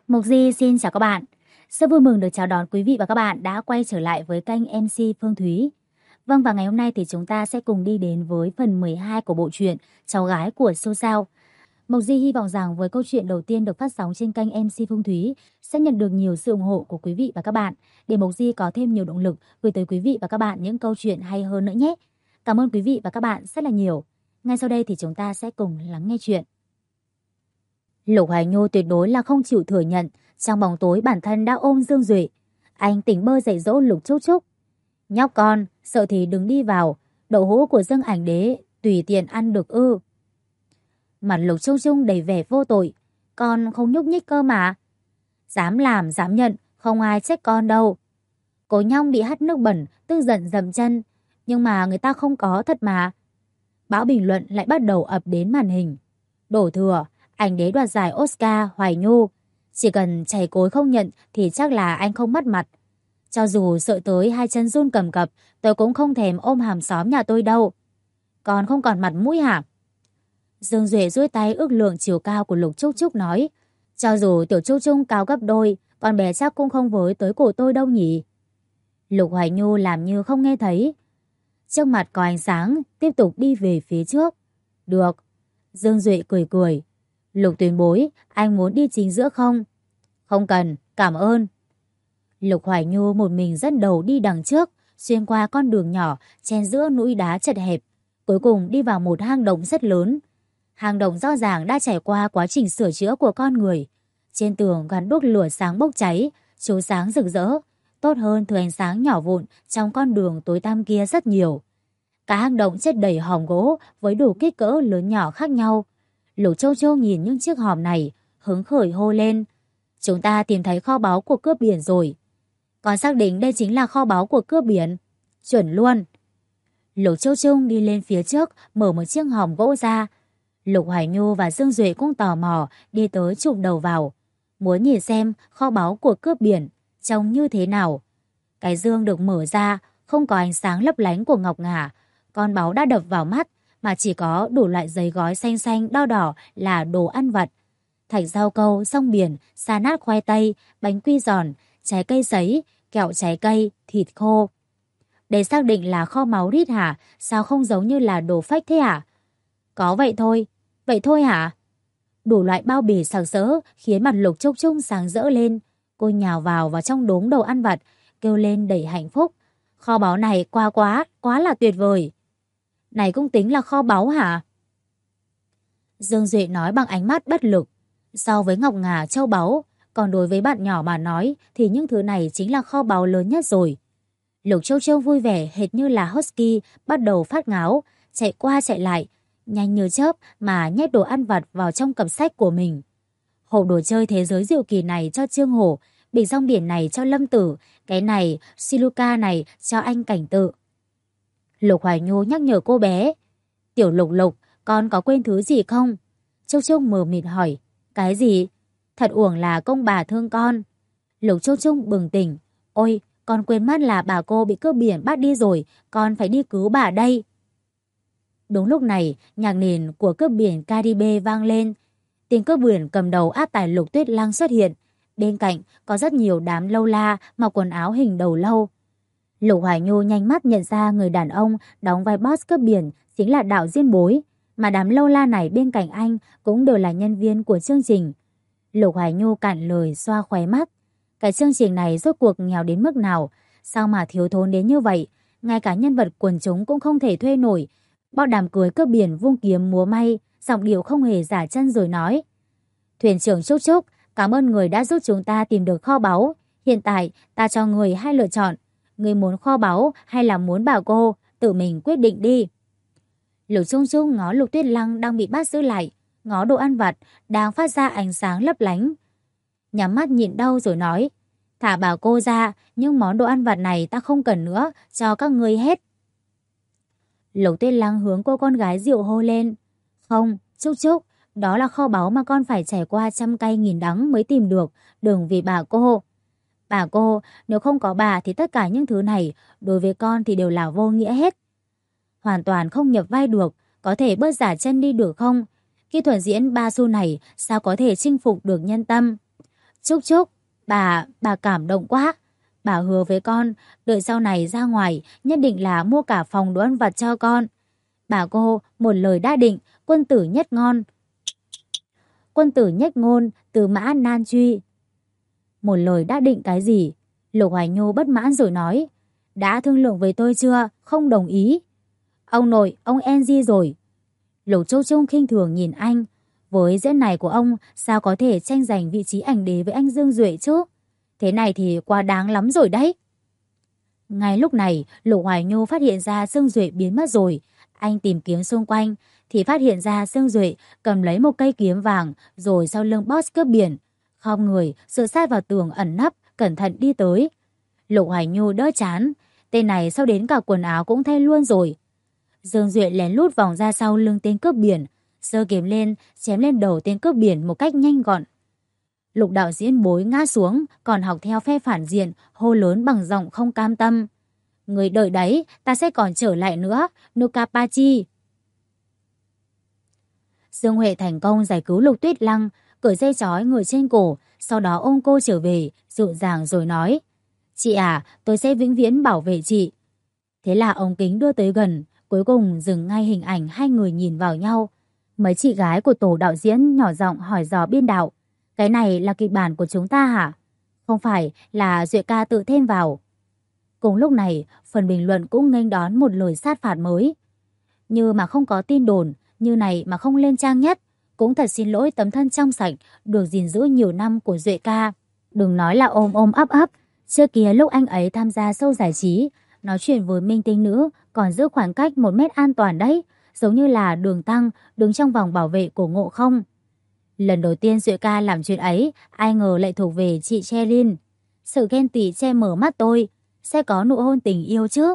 Mộc Di xin chào các bạn. Rất vui mừng được chào đón quý vị và các bạn đã quay trở lại với kênh MC Phương Thúy. Vâng, và ngày hôm nay thì chúng ta sẽ cùng đi đến với phần 12 của bộ truyện Cháu gái của siêu sao. Mộc Di hy vọng rằng với câu chuyện đầu tiên được phát sóng trên kênh MC Phương Thúy sẽ nhận được nhiều sự ủng hộ của quý vị và các bạn để Mộc Di có thêm nhiều động lực gửi tới quý vị và các bạn những câu chuyện hay hơn nữa nhé. Cảm ơn quý vị và các bạn rất là nhiều. Ngay sau đây thì chúng ta sẽ cùng lắng nghe chuyện. Lục Hoài Nhu tuyệt đối là không chịu thừa nhận trong bóng tối bản thân đã ôm Dương Duệ. Anh tỉnh bơ dạy dỗ Lục Trúc Trúc. Nhóc con, sợ thì đừng đi vào, đậu hũ của Dương Ảnh Đế tùy tiện ăn được ư. Mặt Lục Trúc Trúc đầy vẻ vô tội. Con không nhúc nhích cơ mà. Dám làm, dám nhận, không ai trách con đâu. Cố Nhong bị hắt nước bẩn, tức giận dậm chân. Nhưng mà người ta không có thật mà. Bão bình luận lại bắt đầu ập đến màn hình. Đổ thừa, Ảnh Đế đoạt giải Oscar Hoài Nhu. Chỉ cần chảy cối không nhận thì chắc là anh không mất mặt. Cho dù sợ tới hai chân run cầm cập, tôi cũng không thèm ôm hàng xóm nhà tôi đâu. Còn không còn mặt mũi hả? Dương Duệ duỗi tay ước lượng chiều cao của Lục Trúc Trúc nói. Cho dù Tiểu Trúc Trung cao gấp đôi, con bé chắc cũng không với tới cổ tôi đâu nhỉ. Lục Hoài Nhu làm như không nghe thấy. Trước mặt có ánh sáng, tiếp tục đi về phía trước. Được. Dương Duệ cười cười. Lục Tuyền Bối, anh muốn đi chính giữa không? Không cần, cảm ơn. Lục Hoài Nhu một mình dẫn đầu đi đằng trước, xuyên qua con đường nhỏ, chen giữa núi đá chật hẹp. Cuối cùng đi vào một hang động rất lớn. Hang động rõ ràng đã trải qua quá trình sửa chữa của con người. Trên tường gắn đuốc lửa sáng bốc cháy, chiếu sáng rực rỡ. Tốt hơn thứ ánh sáng nhỏ vụn trong con đường tối tăm kia rất nhiều. Cả hang động chất đầy hòm gỗ với đủ kích cỡ lớn nhỏ khác nhau. Lục Châu Châu nhìn những chiếc hòm này, hứng khởi hô lên. Chúng ta tìm thấy kho báu của cướp biển rồi. Còn xác định đây chính là kho báu của cướp biển. Chuẩn luôn. Lục Châu Châu đi lên phía trước, mở một chiếc hòm gỗ ra. Lục Hoài Nhu và Dương Duệ cũng tò mò đi tới chụp đầu vào. Muốn nhìn xem kho báu của cướp biển trông như thế nào. Cái dương được mở ra, không có ánh sáng lấp lánh của ngọc ngà. Con báu đã đập vào mắt, mà chỉ có đủ loại giấy gói xanh xanh đo đỏ là đồ ăn vặt. Thạch rau câu, rong biển, sa nát khoai tây, bánh quy giòn, trái cây sấy, kẹo trái cây, thịt khô. Để xác định là kho máu rít hả? Sao không giống như là đồ fake thế hả? Có vậy thôi. Vậy thôi hả? Đủ loại bao bì sặc sỡ khiến mặt Lục Trúc Trúc sáng rỡ lên. Cô nhào vào trong đống đồ ăn vặt, kêu lên đầy hạnh phúc. Kho báu này quá là tuyệt vời. Này cũng tính là kho báu hả? Dương Duệ nói bằng ánh mắt bất lực. So với ngọc ngà châu báu, còn đối với bạn nhỏ mà nói thì những thứ này chính là kho báu lớn nhất rồi. Lục Châu Châu vui vẻ hệt như là husky bắt đầu phát ngáo, chạy qua chạy lại, nhanh như chớp mà nhét đồ ăn vặt vào trong cặp sách của mình. Hộp đồ chơi thế giới diệu kỳ này cho Trương Hổ, bịch rong biển này cho Lâm Tử, cái này, Siluca này cho anh Cảnh Tự. Lục Hoài Nhu nhắc nhở cô bé. Tiểu Lục Lục, con có quên thứ gì không? Trúc Trúc mờ mịt hỏi. Cái gì? Thật uổng là công bà thương con. Lục Trúc Trúc bừng tỉnh. Ôi, con quên mất là bà cô bị cướp biển bắt đi rồi, con phải đi cứu bà đây. Đúng lúc này, nhạc nền của cướp biển Caribe vang lên. Tên cướp biển cầm đầu áp tải Lục Tuyết Lăng xuất hiện. Bên cạnh có rất nhiều đám lâu la mặc quần áo hình đầu lâu. Lục Hoài Nhu nhanh mắt nhận ra người đàn ông đóng vai boss cướp biển chính là Đạo Diên Bối, mà đám lâu la này bên cạnh anh cũng đều là nhân viên của chương trình. Lục Hoài Nhu cạn lời xoa khóe mắt. Cái chương trình này rốt cuộc nghèo đến mức nào? Sao mà thiếu thốn đến như vậy? Ngay cả nhân vật quần chúng cũng không thể thuê nổi. Bao đám cưới cướp biển vung kiếm múa may, giọng điệu không hề giả chân rồi nói. Thuyền trưởng Trúc Trúc, cảm ơn người đã giúp chúng ta tìm được kho báu. Hiện tại ta cho người hai lựa chọn. Người muốn kho báu hay là muốn bà cô, tự mình quyết định đi. Lục Trung Trung ngó Lục Tuyết Lăng đang bị bắt giữ lại, ngó đồ ăn vặt đang phát ra ánh sáng lấp lánh. Nhắm mắt nhịn đau rồi nói, thả bà cô ra, nhưng món đồ ăn vặt này ta không cần nữa, cho các ngươi hết. Lục Tuyết Lăng hướng cô con gái dịu hô lên. Không, Trúc Trúc, đó là kho báu mà con phải trải qua trăm cay nghìn đắng mới tìm được, đừng vì bà cô. Bà cô, nếu không có bà thì tất cả những thứ này đối với con thì đều là vô nghĩa hết. Hoàn toàn không nhập vai được, có thể bớt giả chân đi được không? Kỹ thuật diễn ba xu này sao có thể chinh phục được nhân tâm? Trúc Trúc, bà cảm động quá. Bà hứa với con, đợi sau này ra ngoài nhất định là mua cả phòng đồ ăn vặt cho con. Bà cô, một lời đã định, quân tử nhất ngon. Quân tử nhất ngôn, từ mã nan truy. Một lời đã định cái gì? Lục Hoài Nhu bất mãn rồi nói. Đã thương lượng với tôi chưa? Không đồng ý. Ông nội, ông NG rồi. Lục Trúc Trúc khinh thường nhìn anh. Với diễn này của ông, sao có thể tranh giành vị trí ảnh đế với anh Dương Duệ chứ? Thế này thì quá đáng lắm rồi đấy. Ngay lúc này, Lục Hoài Nhu phát hiện ra Dương Duệ biến mất rồi. Anh tìm kiếm xung quanh, thì phát hiện ra Dương Duệ cầm lấy một cây kiếm vàng, rồi sau lưng boss cướp biển. Khom người, dựa sát vào tường ẩn nấp, cẩn thận đi tới. Lục Hoài Nhu đỡ chán. Tên này sau đến cả quần áo cũng thay luôn rồi. Dương Duệ lén lút vòng ra sau lưng tên cướp biển, giơ kiếm lên, chém lên đầu tên cướp biển một cách nhanh gọn. Lục đạo diễn bối ngã xuống, còn học theo phe phản diện, hô lớn bằng giọng không cam tâm. Người đợi đấy, ta sẽ còn trở lại nữa, Nukapachi. Dương Huệ thành công giải cứu Lục Tuyết Lăng, cởi dây trói người trên cổ, sau đó ôm cô trở về, dịu dàng rồi nói. Chị à, tôi sẽ vĩnh viễn bảo vệ chị. Thế là ống kính đưa tới gần, cuối cùng dừng ngay hình ảnh hai người nhìn vào nhau. Mấy chị gái của tổ đạo diễn nhỏ giọng hỏi dò biên đạo. Cái này là kịch bản của chúng ta hả? Không phải, là Duệ ca tự thêm vào. Cùng lúc này, phần bình luận cũng nghênh đón một lời sát phạt mới. Như mà không có tin đồn, như này mà không lên trang nhất. Cũng thật xin lỗi tấm thân trong sạch, được gìn giữ nhiều năm của Duệ ca. Đừng nói là ôm ôm ấp ấp. Trước kia lúc anh ấy tham gia show giải trí, nói chuyện với minh tinh nữ, còn giữ khoảng cách 1 mét an toàn đấy. Giống như là Đường Tăng đứng trong vòng bảo vệ của Ngộ Không. Lần đầu tiên Duệ ca làm chuyện ấy, ai ngờ lại thuộc về chị Cherin. Sự ghen tị che mở mắt tôi. Sẽ có nụ hôn tình yêu chứ?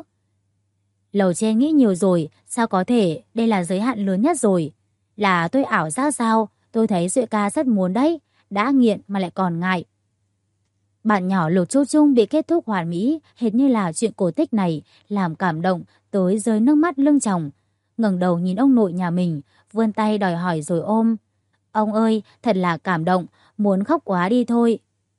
Lầu trên nghĩ nhiều rồi, sao có thể, đây là giới hạn lớn nhất rồi. Là tôi ảo giác sao, tôi thấy Duệ ca rất muốn đấy, đã nghiện mà lại còn ngại. Bạn nhỏ Lục Trúc Trúc bị kết thúc hoàn mỹ, hệt như là chuyện cổ tích này, làm cảm động, tới rơi nước mắt lưng tròng. Ngẩng đầu nhìn ông nội nhà mình, vươn tay đòi hỏi rồi ôm. Ông ơi, thật là cảm động, muốn khóc quá đi thôi.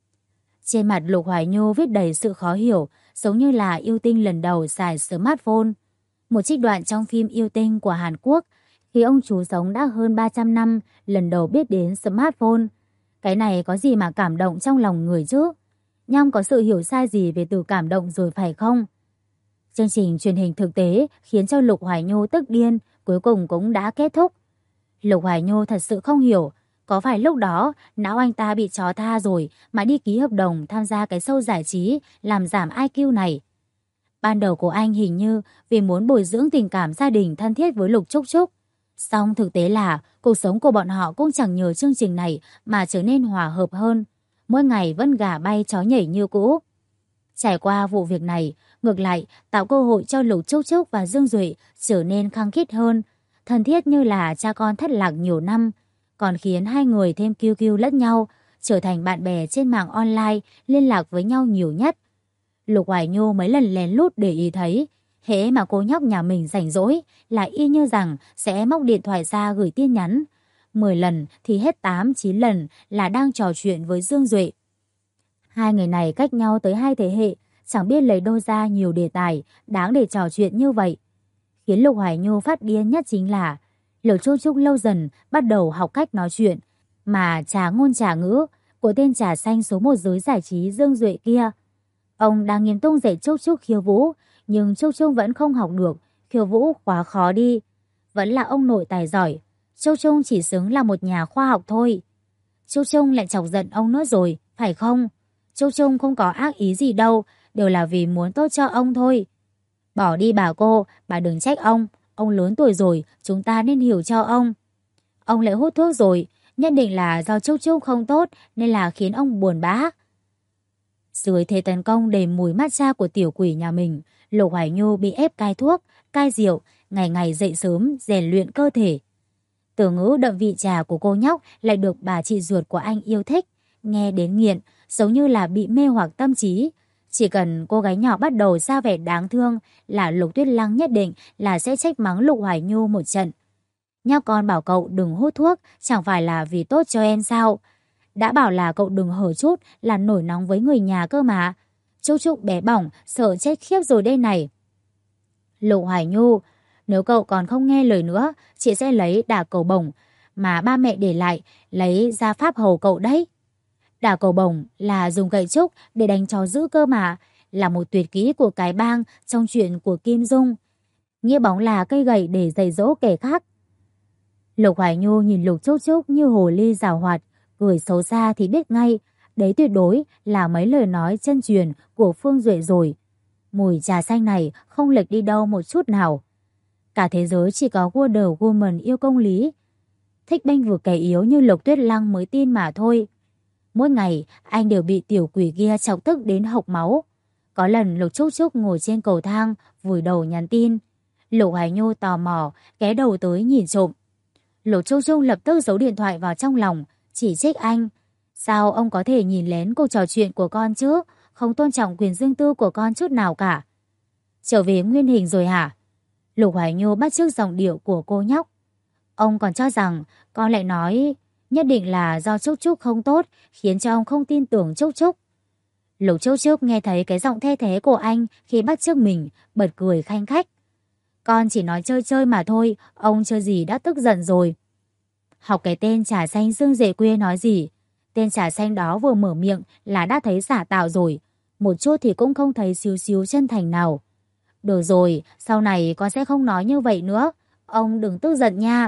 Trên mặt Lục Hoài Nhu viết đầy sự khó hiểu, giống như là yêu tinh lần đầu xài smartphone. Một trích đoạn trong phim Yêu Tinh của Hàn Quốc, khi ông chú sống đã hơn 300 năm, lần đầu biết đến smartphone. Cái này có gì mà cảm động trong lòng người chứ? Nhong có sự hiểu sai gì về từ cảm động rồi phải không? Chương trình truyền hình thực tế khiến cho Lục Hoài Nhu tức điên, cuối cùng cũng đã kết thúc. Lục Hoài Nhu thật sự không hiểu, có phải lúc đó não anh ta bị chó tha rồi mà đi ký hợp đồng tham gia cái show giải trí làm giảm IQ này. Ban đầu của anh hình như vì muốn bồi dưỡng tình cảm gia đình thân thiết với Lục Trúc Trúc. Song thực tế là cuộc sống của bọn họ cũng chẳng nhờ chương trình này mà trở nên hòa hợp hơn. Mỗi ngày vẫn gà bay chó nhảy như cũ. Trải qua vụ việc này, ngược lại tạo cơ hội cho Lục Trúc Trúc và Dương Duệ trở nên khăng khít hơn, thân thiết như là cha con thất lạc nhiều năm, còn khiến hai người thêm kiêu kiêu lẫn nhau, trở thành bạn bè trên mạng online, liên lạc với nhau nhiều nhất. Lục Hoài Nhu mấy lần lén lút để ý thấy, hễ mà cô nhóc nhà mình rảnh rỗi là y như rằng sẽ móc điện thoại ra gửi tin nhắn. 10 lần thì hết 8-9 lần là đang trò chuyện với Dương Duệ. Hai người này cách nhau tới 2 thế hệ, chẳng biết lấy đâu ra nhiều đề tài đáng để trò chuyện như vậy. Khiến Lục Hoài Nhu phát điên nhất chính là Lục Trúc Trúc lâu dần bắt đầu học cách nói chuyện mà trà ngôn trà ngữ của tên trà xanh số 1 giới giải trí Dương Duệ kia. Ông đang nghiêm túc dạy Trúc Trúc khiêu vũ, nhưng Trúc Trúc vẫn không học được, khiêu vũ quá khó đi. Vẫn là ông nội tài giỏi, Trúc Trúc chỉ xứng là một nhà khoa học thôi. Trúc Trúc lại chọc giận ông nữa rồi, phải không? Trúc Trúc không có ác ý gì đâu, đều là vì muốn tốt cho ông thôi. Bỏ đi bà cô, bà đừng trách ông lớn tuổi rồi, chúng ta nên hiểu cho ông. Ông lại hút thuốc rồi, nhất định là do Trúc Trúc không tốt nên là khiến ông buồn bã. Dưới thế tấn công đầy mùi matcha của tiểu quỷ nhà mình, Lục Hoài Nhu bị ép cai thuốc, cai rượu, ngày ngày dậy sớm, rèn luyện cơ thể. Từ ngữ đậm vị trà của cô nhóc lại được bà chị ruột của anh yêu thích, nghe đến nghiện, giống như là bị mê hoặc tâm trí. Chỉ cần cô gái nhỏ bắt đầu ra vẻ đáng thương là Lục Tuyết Lăng nhất định là sẽ trách mắng Lục Hoài Nhu một trận. Nhóc con bảo cậu đừng hút thuốc, chẳng phải là vì tốt cho em sao? Đã bảo là cậu đừng hở chút là nổi nóng với người nhà cơ mà. Trúc Trúc bé bỏng, sợ chết khiếp rồi đây này. Lục Hoài Nhu, nếu cậu còn không nghe lời nữa, chị sẽ lấy đả cầu bổng mà ba mẹ để lại, lấy ra pháp hầu cậu đấy. Đả cầu bổng là dùng gậy trúc để đánh chó dữ cơ mà, là một tuyệt kỹ của cái bang trong chuyện của Kim Dung. Nghĩa bóng là cây gậy để dạy dỗ kẻ khác. Lục Hoài Nhu nhìn Lục Trúc Trúc như hồ ly giảo hoạt, cười xấu xa thì biết ngay, đấy tuyệt đối là mấy lời nói chân truyền của Phương Duệ rồi. Mùi trà xanh này không lệch đi đâu một chút nào. Cả thế giới chỉ có Wonder Woman yêu công lý, thích bênh vực kẻ yếu như Lục Tuyết Lăng mới tin mà thôi. Mỗi ngày anh đều bị tiểu quỷ kia chọc tức đến hộc máu. Có lần Lục Trúc Trúc ngồi trên cầu thang vùi đầu nhắn tin. Lục Hoài Nhu tò mò ghé đầu tới nhìn trộm. Lục Trúc Trúc lập tức giấu điện thoại vào trong lòng, chỉ trích anh. Sao ông có thể nhìn lén cuộc trò chuyện của con chứ? Không tôn trọng quyền riêng tư của con chút nào cả. Trở về nguyên hình rồi hả? Lục Hoài Nhu bắt chước giọng điệu của cô nhóc. Ông còn cho rằng con lại nói nhất định là do Trúc Trúc không tốt, khiến cho ông không tin tưởng Trúc Trúc. Lục Trúc Trúc nghe thấy cái giọng the thế của anh khi bắt chước mình, bật cười khanh khách. Con chỉ nói chơi chơi mà thôi, ông chơi gì đã tức giận rồi. Học cái tên trà xanh Dương Dệ Quê nói gì? Tên trà xanh đó vừa mở miệng là đã thấy giả tạo rồi, một chút thì cũng không thấy xíu xíu chân thành nào. Được rồi, sau này con sẽ không nói như vậy nữa, ông đừng tức giận nha.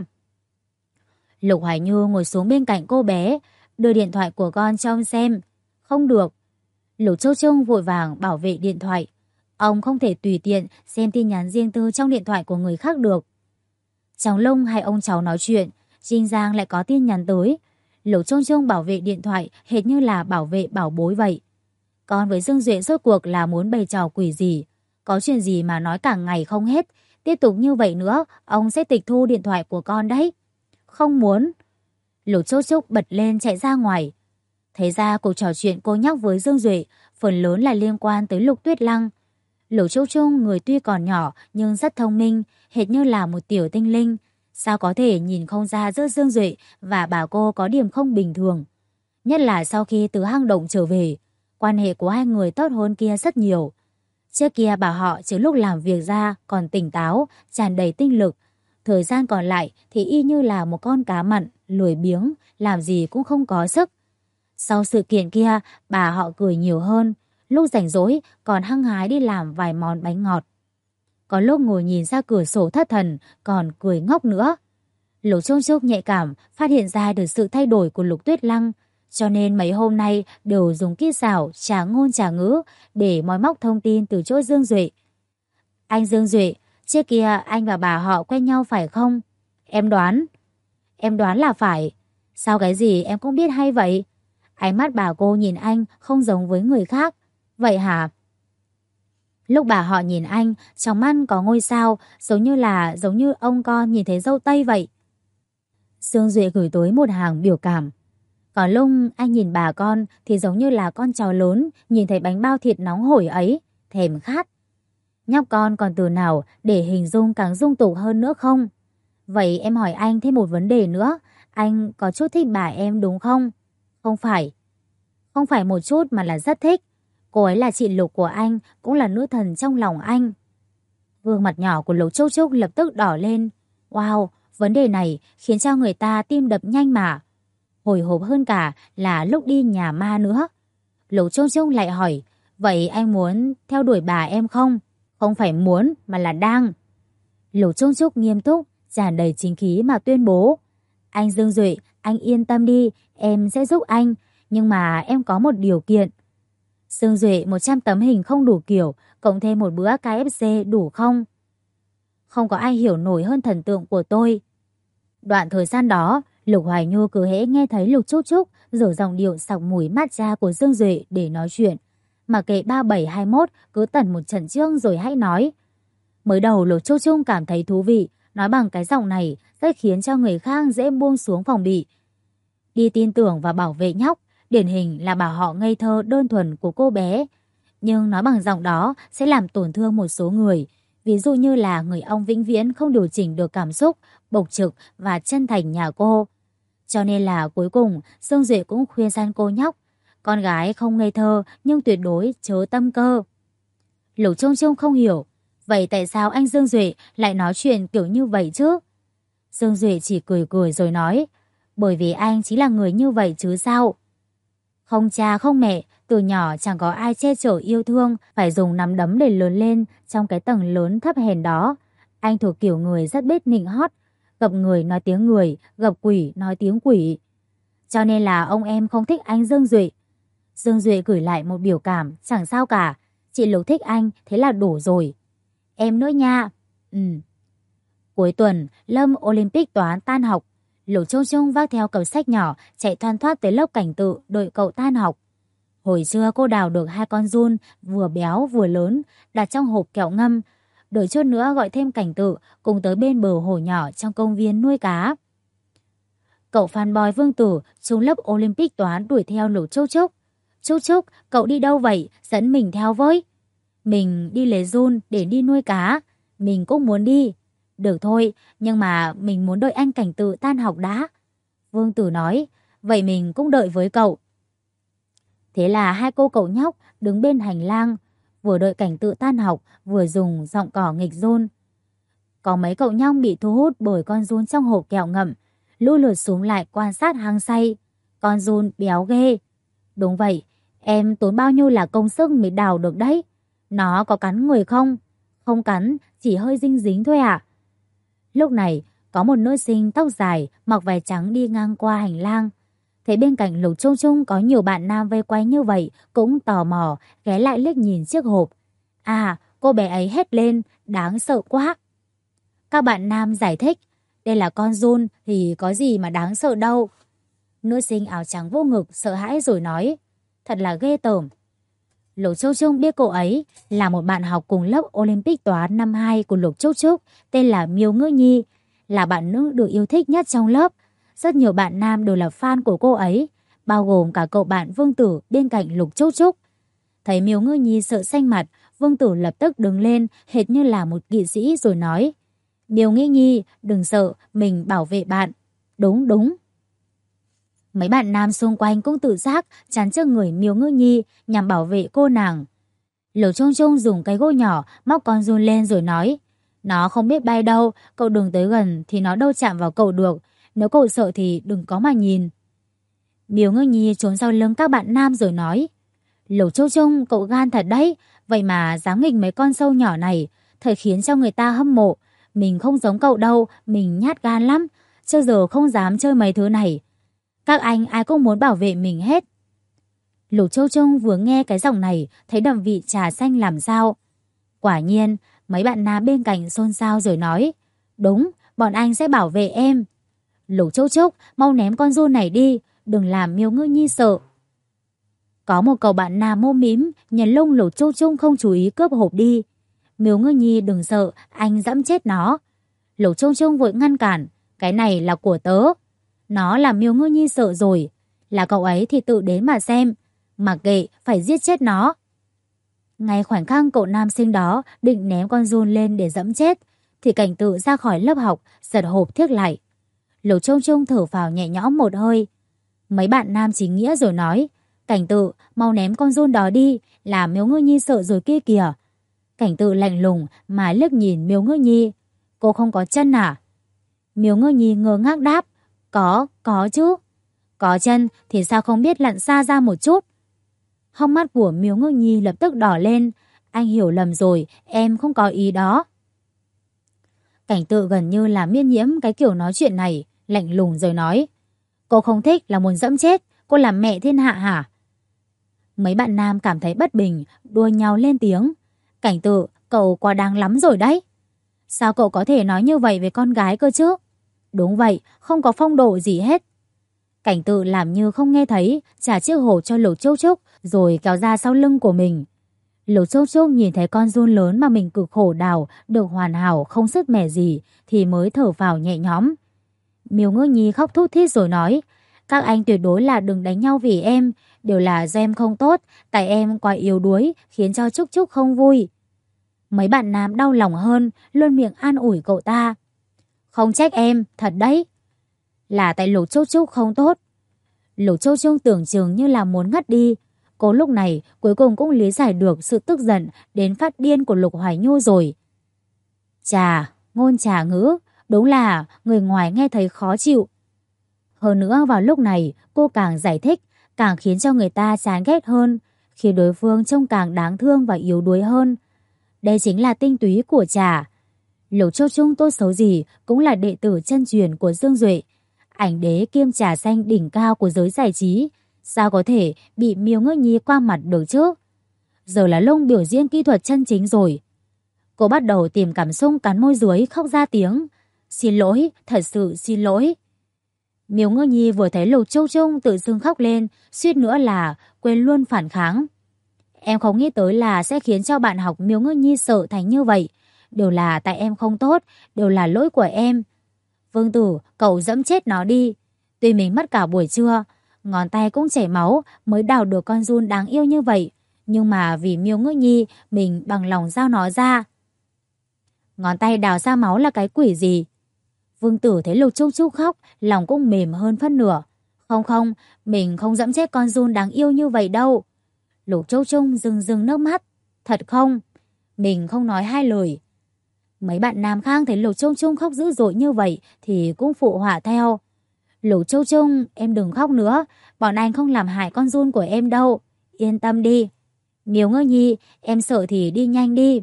Lục Hoài Nhu ngồi xuống bên cạnh cô bé, đưa điện thoại của con cho ông xem. Không được. Lục Châu Trung vội vàng bảo vệ điện thoại. Ông không thể tùy tiện xem tin nhắn riêng tư trong điện thoại của người khác được. Trong lúc hai ông cháu nói chuyện, Trinh Giang lại có tin nhắn tới. Lục Châu Trung bảo vệ điện thoại hệt như là bảo vệ bảo bối vậy. Con với Dương Duệ rốt cuộc là muốn bày trò quỷ gì? Có chuyện gì mà nói cả ngày không hết? Tiếp tục như vậy nữa, ông sẽ tịch thu điện thoại của con đấy. Không muốn. Lục Trúc Trúc bật lên chạy ra ngoài. Thế ra cuộc trò chuyện cô nhóc với Dương Duệ phần lớn là liên quan tới Lục Tuyết Lăng. Lục Trúc Trúc người tuy còn nhỏ nhưng rất thông minh, hệt như là một tiểu tinh linh. Sao có thể nhìn không ra giữa Dương Duệ và bà cô có điểm không bình thường. Nhất là sau khi từ hang động trở về, quan hệ của hai người tốt hơn kia rất nhiều. Trước kia bà họ trừ lúc làm việc ra còn tỉnh táo, tràn đầy tinh lực. Thời gian còn lại thì y như là một con cá mặn, lười biếng, làm gì cũng không có sức. Sau sự kiện kia, bà họ cười nhiều hơn, lúc rảnh rỗi còn hăng hái đi làm vài món bánh ngọt. Có lúc ngồi nhìn ra cửa sổ thất thần, còn cười ngốc nữa. Lục Trúc Trúc nhạy cảm phát hiện ra được sự thay đổi của Lục Tuyết Lăng, cho nên mấy hôm nay đều dùng kỹ xảo trà ngôn trà ngữ để moi móc thông tin từ chỗ Dương Duệ. Anh Dương Duệ, trước kia anh và bà họ quen nhau phải không? Em đoán là phải. Sao cái gì em cũng biết hay vậy? Ánh mắt bà cô nhìn anh không giống với người khác. Vậy hả? Lúc bà họ nhìn anh, trong mắt có ngôi sao, giống như ông con nhìn thấy dâu tây vậy. Dương Duệ gửi tới một hàng biểu cảm. Còn lúc anh nhìn bà con thì giống như là con chó lớn nhìn thấy bánh bao thịt nóng hổi ấy, thèm khát. Nhóc con còn từ nào để hình dung càng dung tục hơn nữa không? Vậy em hỏi anh thêm một vấn đề nữa, anh có chút thích bà em đúng không? Không phải. Không phải một chút mà là rất thích. Cô ấy là chị Lục của anh, cũng là nữ thần trong lòng anh. Gương mặt nhỏ của Lục Trúc Trúc lập tức đỏ lên. Wow, vấn đề này khiến cho người ta tim đập nhanh mà. Hồi hộp hơn cả là lúc đi nhà ma nữa. Lục Trúc Trúc lại hỏi, vậy anh muốn theo đuổi bà em không? Không phải muốn mà là đang. Lục Trúc Trúc nghiêm túc, tràn đầy chính khí mà tuyên bố. Anh Dương Duệ, anh yên tâm đi, em sẽ giúp anh. Nhưng mà em có một điều kiện. Dương Duệ 100 tấm hình không đủ kiểu, cộng thêm một bữa KFC đủ không? Không có ai hiểu nổi hơn thần tượng của tôi. Đoạn thời gian đó, Lục Hoài Nhu cứ hễ nghe thấy Lục Trúc Trúc giở giọng điệu sặc mùi matcha của Dương Duệ để nói chuyện. Mà kệ 3721 cứ tẩn một trận trước rồi hãy nói. Mới đầu Lục Trúc Trúc cảm thấy thú vị, nói bằng cái giọng này rất khiến cho người khác dễ buông xuống phòng bị. Đi tin tưởng và bảo vệ nhóc, điển hình là bảo họ ngây thơ đơn thuần của cô bé. Nhưng nói bằng giọng đó sẽ làm tổn thương một số người. Ví dụ như là người ông vĩnh viễn không điều chỉnh được cảm xúc, bộc trực và chân thành nhà cô. Cho nên là cuối cùng Dương Duệ cũng khuyên san cô nhóc, con gái không ngây thơ nhưng tuyệt đối chớ tâm cơ. Lục Trung Trung không hiểu, vậy tại sao anh Dương Duệ lại nói chuyện kiểu như vậy chứ? Dương Duệ chỉ cười cười rồi nói, bởi vì anh chính là người như vậy chứ sao? Không cha không mẹ, từ nhỏ chẳng có ai che chở yêu thương, phải dùng nắm đấm để lớn lên trong cái tầng lớn thấp hèn đó. Anh thuộc kiểu người rất biết nịnh hót, gặp người nói tiếng người, gặp quỷ nói tiếng quỷ. Cho nên là ông em không thích anh Dương Duệ. Dương Duệ gửi lại một biểu cảm, chẳng sao cả, chị Lục thích anh, thế là đủ rồi. Em nữa nha. Cuối tuần, Lâm Olympic toán tan học. Lục Châu Trung vác theo cặp sách nhỏ, chạy thoăn thoắt tới lớp cảnh tự, đợi cậu tan học. Hồi trưa cô đào được 2 con giun, vừa béo vừa lớn, đặt trong hộp kẹo ngâm. Đợi chút nữa gọi thêm cảnh tự, cùng tới bên bờ hồ nhỏ trong công viên nuôi cá. Cậu fanboy Vương Tử, trung lớp Olympic toán đuổi theo Lục Châu Trúc. Trúc Trúc, cậu đi đâu vậy? Dẫn mình theo với. Mình đi lấy giun để đi nuôi cá. Mình cũng muốn đi. Được thôi, nhưng mà mình muốn đợi anh cảnh tự tan học đã. Vương Tử nói, vậy mình cũng đợi với cậu. Thế là 2 cô cậu nhóc đứng bên hành lang, vừa đợi cảnh tự tan học, vừa dùng giọng cỏ nghịch giun. Có mấy cậu nhóc bị thu hút bởi con giun trong hộp kẹo ngậm, lũ lượt xuống lại quan sát hăng say. Con giun béo ghê. Đúng vậy, em tốn bao nhiêu là công sức mới đào được đấy. Nó có cắn người không? Không cắn, chỉ hơi dinh dính thôi ạ. Lúc này, có một nữ sinh tóc dài, mặc váy trắng đi ngang qua hành lang. Thấy bên cạnh Lục Trung Trung có nhiều bạn nam vây quanh như vậy, cũng tò mò, ghé lại liếc nhìn chiếc hộp. À, cô bé ấy hét lên, đáng sợ quá. Các bạn nam giải thích, đây là con giun thì có gì mà đáng sợ đâu. Nữ sinh áo trắng vô ngực sợ hãi rồi nói, thật là ghê tởm. Lục Châu Trung biết cô ấy là một bạn học cùng lớp Olympic toán năm 2 của Lục Trúc Trúc, tên là Miêu Ngữ Nhi, là bạn nữ được yêu thích nhất trong lớp. Rất nhiều bạn nam đều là fan của cô ấy, bao gồm cả cậu bạn Vương Tử bên cạnh Lục Trúc Trúc. Thấy Miêu Ngữ Nhi sợ xanh mặt, Vương Tử lập tức đứng lên hệt như là một kỵ sĩ rồi nói, Miêu Ngữ Nhi, đừng sợ, mình bảo vệ bạn. Đúng đúng. Mấy bạn nam xung quanh cũng tự giác chắn trước người Miêu Ngữ Nhi nhằm bảo vệ cô nàng. Lục Trung Trung dùng cái gỗ nhỏ móc con giun lên rồi nói, nó không biết bay đâu, cậu đừng tới gần thì nó đâu chạm vào cậu được, nếu cậu sợ thì đừng có mà nhìn. Miêu Ngữ Nhi trốn sau lưng các bạn nam rồi nói, Lục Trung Trung, cậu gan thật đấy, vậy mà dám nghịch mấy con sâu nhỏ này, thật khiến cho người ta hâm mộ. Mình không giống cậu đâu, mình nhát gan lắm, trước giờ không dám chơi mấy thứ này. Các anh ai cũng muốn bảo vệ mình hết. Lục Châu Trung vừa nghe cái giọng này, thấy đậm vị trà xanh làm sao. Quả nhiên, mấy bạn nam bên cạnh xôn xao rồi nói, đúng, bọn anh sẽ bảo vệ em. Lục Châu Trúc, mau ném con giun này đi, đừng làm Miêu Ngữ Nhi sợ. Có một cậu bạn nam mô mím, nhấn lông Lục Châu Trung không chú ý cướp hộp đi. Miêu Ngữ Nhi đừng sợ, anh dẫm chết nó. Lục Châu Trung vội ngăn cản, cái này là của tớ. Nó làm Miêu Ngữ Nhi sợ rồi, là cậu ấy thì tự đến mà xem, mặc kệ, phải giết chết nó. Ngay khoảnh khắc cậu nam sinh đó định ném con giun lên để dẫm chết, thì cảnh tự ra khỏi lớp học, giật hộp thiếc lại. Lục Trung Trung thở phào nhẹ nhõm một hơi. Mấy bạn nam chính nghĩa rồi nói, cảnh tự, mau ném con giun đó đi, làm Miêu Ngữ Nhi sợ rồi kia kìa. Cảnh tự lạnh lùng mà liếc nhìn Miêu Ngữ Nhi, cô không có chân à? Miêu Ngữ Nhi ngơ ngác đáp, có chứ. Có chân thì sao không biết lặn xa ra một chút? Hốc mắt của Miêu Ngữ Nhi lập tức đỏ lên, anh hiểu lầm rồi, em không có ý đó. Cảnh tự gần như là miên nhiễm cái kiểu nói chuyện này, lạnh lùng rồi nói, cô không thích là muốn dẫm chết, cô làm mẹ thiên hạ hả? Mấy bạn nam cảm thấy bất bình, đua nhau lên tiếng, cảnh tự, cậu quá đáng lắm rồi đấy. Sao cậu có thể nói như vậy với con gái cơ chứ? Đúng vậy, không có phong độ gì hết. Cảnh tự làm như không nghe thấy, trả chiếc hộp cho Lục Trúc Trúc rồi kéo ra sau lưng của mình. Lục Trúc Trúc nhìn thấy con giun lớn mà mình cực khổ đào được hoàn hảo không sứt mẻ gì thì mới thở phào nhẹ nhõm. Miêu Ngữ Nhi khóc thút thít rồi nói, các anh tuyệt đối là đừng đánh nhau vì em, đều là do em không tốt, tại em quá yếu đuối khiến cho Trúc Trúc không vui. Mấy bạn nam đau lòng hơn, luôn miệng an ủi cậu ta. Không trách em, thật đấy. Là tại Lục Trúc Trúc không tốt. Lục Trúc Trúc tưởng chừng như là muốn ngất đi. Cô lúc này cuối cùng cũng lý giải được sự tức giận đến phát điên của Lục Hoài Nhu rồi. Chà, ngôn trà ngữ, đúng là người ngoài nghe thấy khó chịu. Hơn nữa vào lúc này cô càng giải thích, càng khiến cho người ta chán ghét hơn, khi đối phương trông càng đáng thương và yếu đuối hơn. Đây chính là tinh túy của trà. Lục Trúc Trúc tốt xấu gì cũng là đệ tử chân truyền của Dương Duệ, ảnh đế kiêm trà xanh đỉnh cao của giới giải trí, sao có thể bị Miêu Ngữ Nhi qua mặt được chứ? Giờ là lúc biểu diễn kỹ thuật chân chính rồi. Cô bắt đầu tìm cảm xúc, cắn môi dưới khóc ra tiếng. Xin lỗi, thật sự xin lỗi. Miêu Ngữ Nhi vừa thấy Lục Trúc Trúc tự dưng khóc lên, suýt nữa là quên luôn phản kháng. Em không nghĩ tới là sẽ khiến cho bạn học Miêu Ngữ Nhi sợ thành như vậy. Đều là tại em không tốt, đều là lỗi của em. Vương Tử, cậu dẫm chết nó đi. Tuy mình mất cả buổi trưa, ngón tay cũng chảy máu mới đào được con giun đáng yêu như vậy, nhưng mà vì Miêu Ngữ Nhi, mình bằng lòng giao nó ra. Ngón tay đào ra máu là cái quỷ gì? Vương Tử thấy Lục Trúc Trúc khóc, lòng cũng mềm hơn phân nửa. Không không, mình không dẫm chết con giun đáng yêu như vậy đâu. Lục Trúc Trúc rưng rưng nước mắt. Thật không? Mình không nói hai lời. Mấy bạn nam khác thấy Lục Trúc Trúc khóc dữ dội như vậy thì cũng phụ họa theo. Lục Trúc Trúc, em đừng khóc nữa, bọn anh không làm hại con giun của em đâu. Yên tâm đi. Miêu Ngữ Nhi, em sợ thì đi nhanh đi.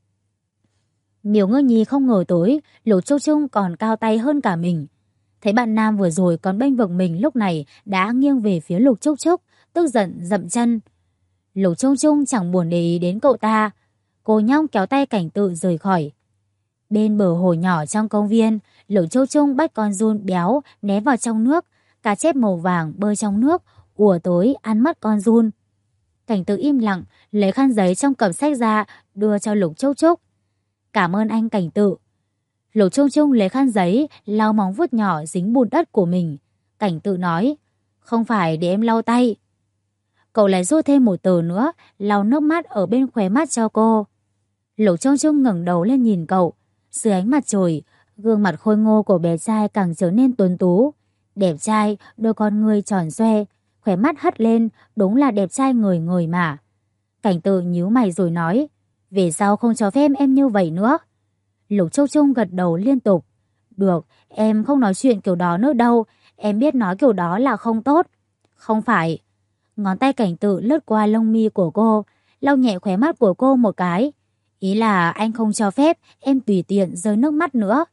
Miêu Ngữ Nhi không ngờ tới Lục Trúc Trúc còn cao tay hơn cả mình. Thấy bạn nam vừa rồi còn bênh vực mình lúc này đã nghiêng về phía Lục Trúc Trúc, tức giận dậm chân. Lục Trúc Trúc chẳng buồn để ý đến cậu ta. Cô nhóc kéo tay Cảnh Tự rời khỏi. Bên bờ hồ nhỏ trong công viên, Lục Trúc Trúc bắt con giun béo né vào trong nước. Cá chép màu vàng bơi trong nước, ùa tới ăn mất con giun. Cảnh Tự im lặng, lấy khăn giấy trong cặp sách ra đưa cho Lục Trúc Trúc. Cảm ơn anh Cảnh Tự. Lục Trúc Trúc lấy khăn giấy lau móng vuốt nhỏ dính bùn đất của mình. Cảnh Tự nói, không phải để em lau tay. Cậu lại rút thêm một tờ nữa, lau nước mắt ở bên khóe mắt cho cô. Lục Trúc Trúc ngẩng đầu lên nhìn cậu. Dưới ánh mặt trời, gương mặt khôi ngô của bé trai càng trở nên tuấn tú. Đẹp trai, đôi con ngươi tròn xoe, khóe mắt hất lên, đúng là đẹp trai người người mà. Cảnh Tự nhíu mày rồi nói, về sau không cho phép em như vậy nữa. Lục Trúc Trúc gật đầu liên tục. Được, em không nói chuyện kiểu đó nữa đâu, em biết nói kiểu đó là không tốt. Không phải. Ngón tay Cảnh Tự lướt qua lông mi của cô, lau nhẹ khóe mắt của cô một cái. Ý là anh không cho phép em tùy tiện rơi nước mắt nữa.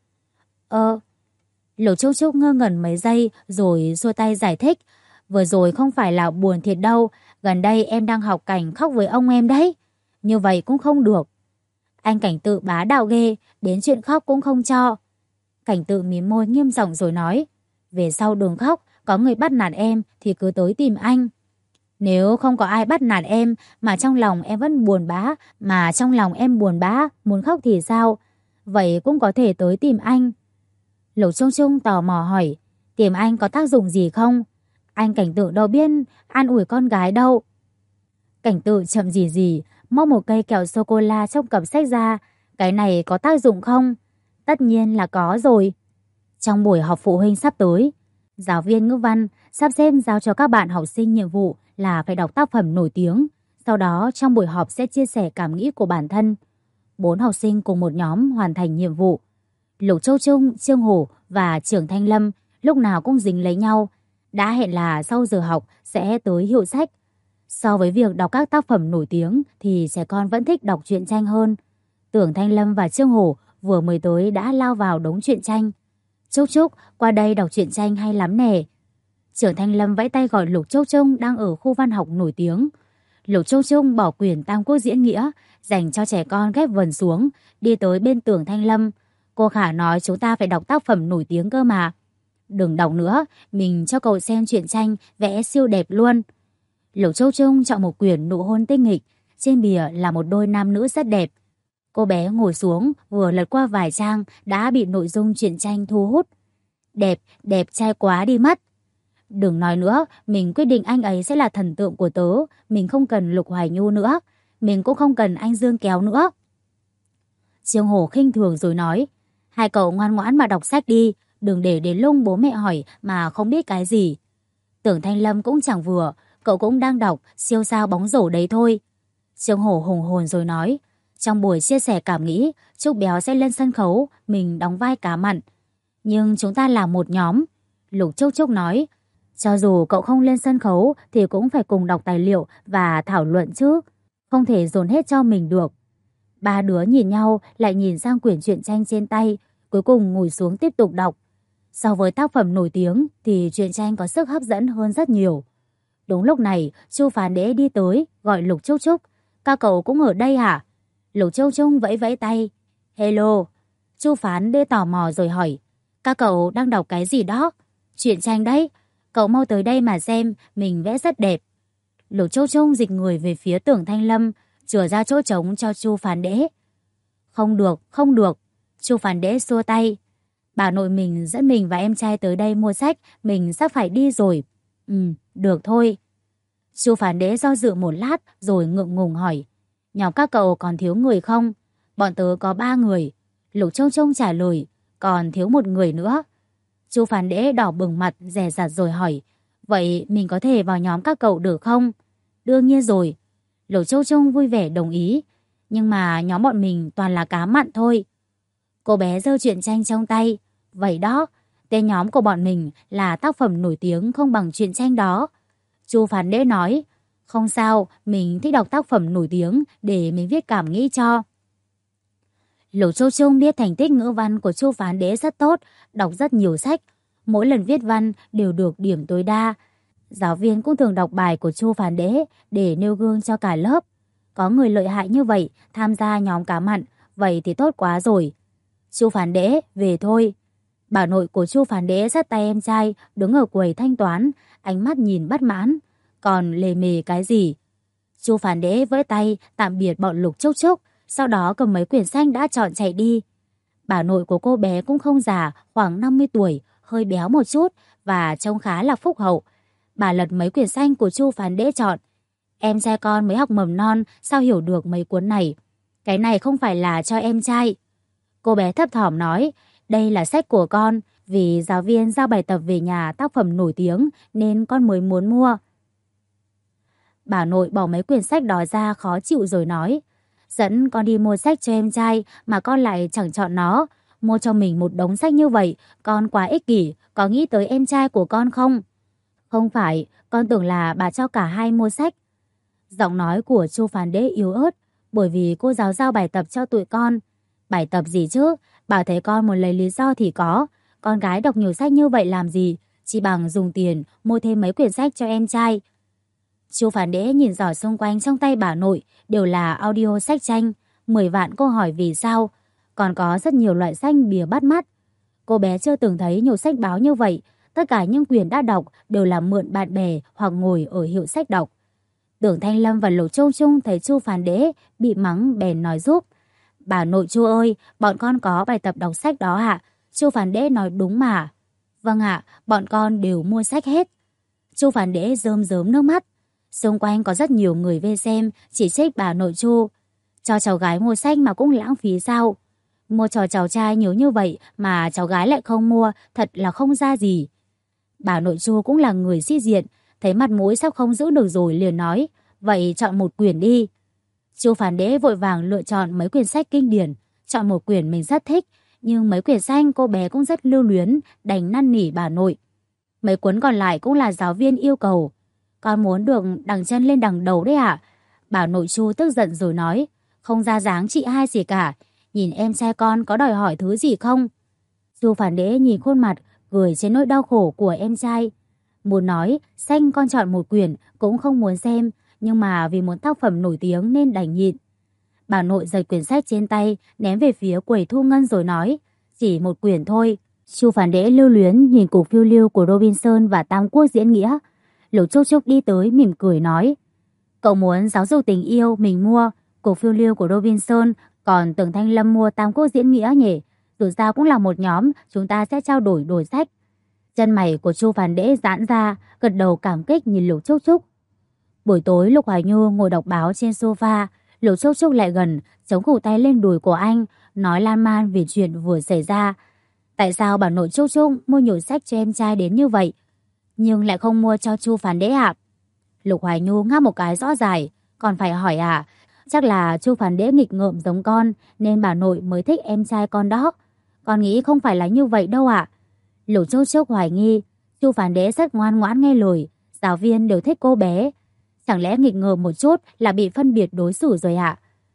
Lục Trúc Trúc ngơ ngẩn mấy giây rồi xua tay giải thích. Vừa rồi không phải là buồn thiệt đâu, gần đây em đang học cảnh khóc với ông em đấy. Như vậy cũng không được. Anh Cảnh Tự bá đạo ghê, đến chuyện khóc cũng không cho. Cảnh Tự mím môi nghiêm giọng rồi nói, về sau đừng khóc, có người bắt nạt em thì cứ tới tìm anh. Nếu không có ai bắt nạt em mà trong lòng em vẫn buồn bã, muốn khóc thì sao? Vậy cũng có thể tới tìm anh. Lục Trung Trung tò mò hỏi, tìm anh có tác dụng gì không? Anh Cảnh Tự đâu biết an ủi con gái đâu. Cảnh Tự chậm gì móc một cây kẹo sô-cô-la trong cặp sách ra. Cái này có tác dụng không? Tất nhiên là có rồi. Trong buổi họp phụ huynh sắp tới, giáo viên ngữ văn sắp xếp giao cho các bạn học sinh nhiệm vụ là phải đọc tác phẩm nổi tiếng. Sau đó trong buổi họp sẽ chia sẻ cảm nghĩ của bản thân. 4 học sinh cùng một nhóm hoàn thành nhiệm vụ. Lục Châu Trung, Trương Hổ và Trưởng Thanh Lâm lúc nào cũng dính lấy nhau. Đã hẹn là sau giờ học sẽ tới hiệu sách. So với việc đọc các tác phẩm nổi tiếng thì trẻ con vẫn thích đọc truyện tranh hơn. Tưởng Thanh Lâm và Trương Hổ vừa mới tới đã lao vào đống truyện tranh. Trúc Trúc, qua đây đọc truyện tranh hay lắm nè. Trưởng Thanh Lâm vẫy tay gọi Lục Trúc Trung đang ở khu văn học nổi tiếng. Lục Trúc Trung bỏ quyển Tam Quốc diễn nghĩa dành cho trẻ con ghép vần xuống, đi tới bên Tưởng Thanh Lâm. Cô Khả nói chúng ta phải đọc tác phẩm nổi tiếng cơ mà. Đừng đọc nữa, mình cho cậu xem truyện tranh vẽ siêu đẹp luôn. Lục Trúc Trung chọn một quyển Nụ hôn tinh nghịch, trên bìa là một đôi nam nữ rất đẹp. Cô bé ngồi xuống, vừa lật qua vài trang đã bị nội dung truyện tranh thu hút. Đẹp, đẹp trai quá đi mất. Đừng nói nữa, mình quyết định anh ấy sẽ là thần tượng của tớ. Mình không cần Lục Hoài Nhu nữa. Mình cũng không cần anh Dương Kéo nữa. Trương Hổ khinh thường rồi nói, hai cậu ngoan ngoãn mà đọc sách đi. đừng để đến lúc bố mẹ hỏi mà không biết cái gì. Tưởng Thanh Lâm cũng chẳng vừa, cậu cũng đang đọc siêu sao bóng rổ đấy thôi. Trương Hổ hùng hồn rồi nói, trong buổi chia sẻ cảm nghĩ, Trúc Béo sẽ lên sân khấu, mình đóng vai cá mặn. Nhưng chúng ta là một nhóm. Lục Trúc Trúc nói, cho dù cậu không lên sân khấu thì cũng phải cùng đọc tài liệu và thảo luận chứ. Không thể dồn hết cho mình được. Ba đứa nhìn nhau lại nhìn sang quyển truyện tranh trên tay, cuối cùng ngồi xuống tiếp tục đọc. So với tác phẩm nổi tiếng thì truyện tranh có sức hấp dẫn hơn rất nhiều. Đúng lúc này, Chu Phán Đế đi tới, gọi Lục Trúc Trúc. Các cậu cũng ở đây hả? Lục Trúc Trúc vẫy vẫy tay. Hello. Chu Phán Đế tò mò rồi hỏi, các cậu đang đọc cái gì đó? Truyện tranh đấy. Cậu mau tới đây mà xem, mình vẽ rất đẹp. Lục Trúc Trúc dịch người về phía Tưởng Thanh Lâm, chừa ra chỗ trống cho Chu Phán Đế. Không được, không được. Chu Phán Đế xua tay. Bà nội mình dẫn mình và em trai tới đây mua sách, mình sắp phải đi rồi. Được thôi. Chu Phán Đế do dự một lát rồi ngượng ngùng hỏi, nhóm các cậu còn thiếu người không? Bọn tớ có 3 người. Lục Trông Trông trả lời, còn thiếu một người nữa. Chu Phán Đế đỏ bừng mặt, dè dặt rồi hỏi, vậy mình có thể vào nhóm các cậu được không? Đương nhiên rồi. Lục Trông Trông vui vẻ đồng ý, nhưng mà nhóm bọn mình toàn là cá mặn thôi. Cô bé giơ truyện tranh trong tay. Vậy đó, tên nhóm của bọn mình là tác phẩm nổi tiếng không bằng truyện tranh đó. Chu Phán Đế nói, không sao, mình thích đọc tác phẩm nổi tiếng để mình viết cảm nghĩ cho. Lục Châu Trung biết thành tích ngữ văn của Chu Phán Đế rất tốt, đọc rất nhiều sách. Mỗi lần viết văn đều được điểm tối đa. Giáo viên cũng thường đọc bài của Chu Phán Đế để nêu gương cho cả lớp. Có người lợi hại như vậy tham gia nhóm cá mặn, vậy thì tốt quá rồi. Chu Phán Đế, về thôi. Bà nội của Chu Phán Đế dắt tay em trai đứng ở quầy thanh toán, ánh mắt nhìn bất mãn. Còn lề mề cái gì? Chu Phán Đế với tay tạm biệt bọn Lục Trúc Trúc, sau đó cầm mấy quyển sách đã chọn chạy đi. Bà nội của cô bé cũng không già, khoảng 50 tuổi, hơi béo một chút và trông khá là phúc hậu. Bà lật mấy quyển sách của Chu Phán Đế chọn. Em trai con mới học mầm non, sao hiểu được mấy cuốn này? Cái này không phải là cho em trai. Cô bé thấp thỏm nói, đây là sách của con, vì giáo viên giao bài tập về nhà tác phẩm nổi tiếng nên con mới muốn mua. Bà nội bỏ mấy quyển sách đó ra khó chịu rồi nói, dẫn con đi mua sách cho em trai mà con lại chẳng chọn nó. Mua cho mình một đống sách như vậy, con quá ích kỷ, có nghĩ tới em trai của con không? Không phải, con tưởng là bà cho cả hai mua sách. Giọng nói của Chu Phán Đế yếu ớt, bởi vì cô giáo giao bài tập cho tụi con. Bài tập gì chứ, bà thấy con muốn lấy lý do thì có. Con gái đọc nhiều sách như vậy làm gì, chỉ bằng dùng tiền mua thêm mấy quyển sách cho em trai. Chu Phán Đế nhìn dò xung quanh trong tay bà nội, đều là audio sách tranh, 10 vạn câu hỏi vì sao. Còn có rất nhiều loại sách bìa bắt mắt. Cô bé chưa từng thấy nhiều sách báo như vậy, tất cả những quyển đã đọc đều là mượn bạn bè hoặc ngồi ở hiệu sách đọc. Tưởng Thanh Lâm và Lục Châu Trung thấy Chu Phán Đế bị mắng bèn nói giúp. Bà nội Chu ơi, bọn con có bài tập đọc sách đó ạ. Chu Phán Đế nói đúng mà. Vâng ạ, bọn con đều mua sách hết. Chu Phán Đế rơm rớm nước mắt. Xung quanh có rất nhiều người về xem, chỉ trích bà nội Chu. Cho cháu gái mua sách mà cũng lãng phí sao? Mua cho cháu trai nhiều như vậy mà cháu gái lại không mua, thật là không ra gì. Bà nội Chu cũng là người sĩ diện, thấy mặt mũi sắp không giữ được rồi liền nói, vậy chọn một quyển đi. Chu Phán Đế vội vàng lựa chọn mấy quyển sách kinh điển, chọn một quyển mình rất thích, nhưng mấy quyển sách cô bé cũng rất lưu luyến, đành năn nỉ bà nội. Mấy cuốn còn lại cũng là giáo viên yêu cầu. Con muốn được đằng chân lên đằng đầu đấy ạ. Bà nội Chu tức giận rồi nói, không ra dáng chị hai gì cả, nhìn em trai con có đòi hỏi thứ gì không? Chu Phán Đế nhìn khuôn mặt cười trên nỗi đau khổ của em trai. Muốn nói sách con chọn một quyển cũng không muốn xem, nhưng mà vì muốn tác phẩm nổi tiếng nên đành nhịn. Bà nội giật quyển sách trên tay ném về phía quầy thu ngân rồi nói, chỉ một quyển thôi. Chu Phán Đế lưu luyến nhìn cuộc phiêu lưu của Robinson và Tam Quốc diễn nghĩa. Lục Trúc Trúc đi tới mỉm cười nói, cậu muốn giáo dục tình yêu mình mua cuộc phiêu lưu của Robinson, còn Tưởng Thanh Lâm mua Tam Quốc diễn nghĩa nhỉ? Dù sao cũng là một nhóm, chúng ta sẽ trao đổi đổi sách. Chân mày của Chu Phán Đế giãn ra, gật đầu cảm kích nhìn Lục Trúc Trúc. Buổi tối Lục Hoài Nhu ngồi đọc báo trên sofa, Lục Trúc Trúc lại gần, chống cổ tay lên đùi của anh, nói lan man về chuyện vừa xảy ra. Tại sao bà nội Trúc Trúc mua nhiều sách cho em trai đến như vậy, nhưng lại không mua cho Chu Phản Đễ ạ? Lục Hoài Nhu ngáp một cái rõ dài, còn phải hỏi à? Chắc là Chu Phản Đễ nghịch ngợm giống con, nên bà nội mới thích em trai con đó. Con nghĩ không phải là như vậy đâu ạ. Lục Trúc Trúc hoài nghi, Chu Phản Đễ rất ngoan ngoãn nghe lời, giáo viên đều thích cô bé. Chẳng lẽ nghịch ngợm một chút là bị phân biệt đối xử rồi ạ?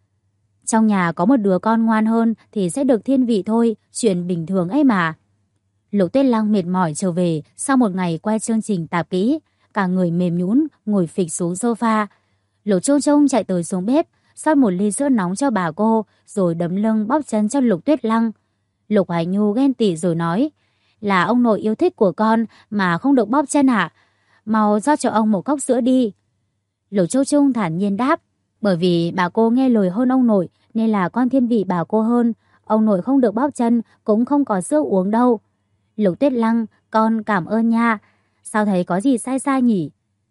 Trong nhà có một đứa con ngoan hơn thì sẽ được thiên vị thôi, chuyện bình thường ấy mà. Lục Tuyết Lăng mệt mỏi trở về sau một ngày quay chương trình tạp kỹ, cả người mềm nhũn ngồi phịch xuống sofa. Lục Trung Trung chạy tới xuống bếp, rót một ly sữa nóng cho bà cô, rồi đấm lưng bóp chân cho Lục Tuyết Lăng. Lục Hoài Nhu ghen tị rồi nói, là ông nội yêu thích của con mà không được bóp chân hả? Mau rót cho ông một cốc sữa đi. Lục Trung Trung thản nhiên đáp, bởi vì bà cô nghe lời hơn ông nội nên là con thiên vị bà cô hơn. Ông nội không được bóp chân cũng không có sữa uống đâu. Lục Tuyết Lăng, con cảm ơn nha. Sao thấy có gì sai sai nhỉ?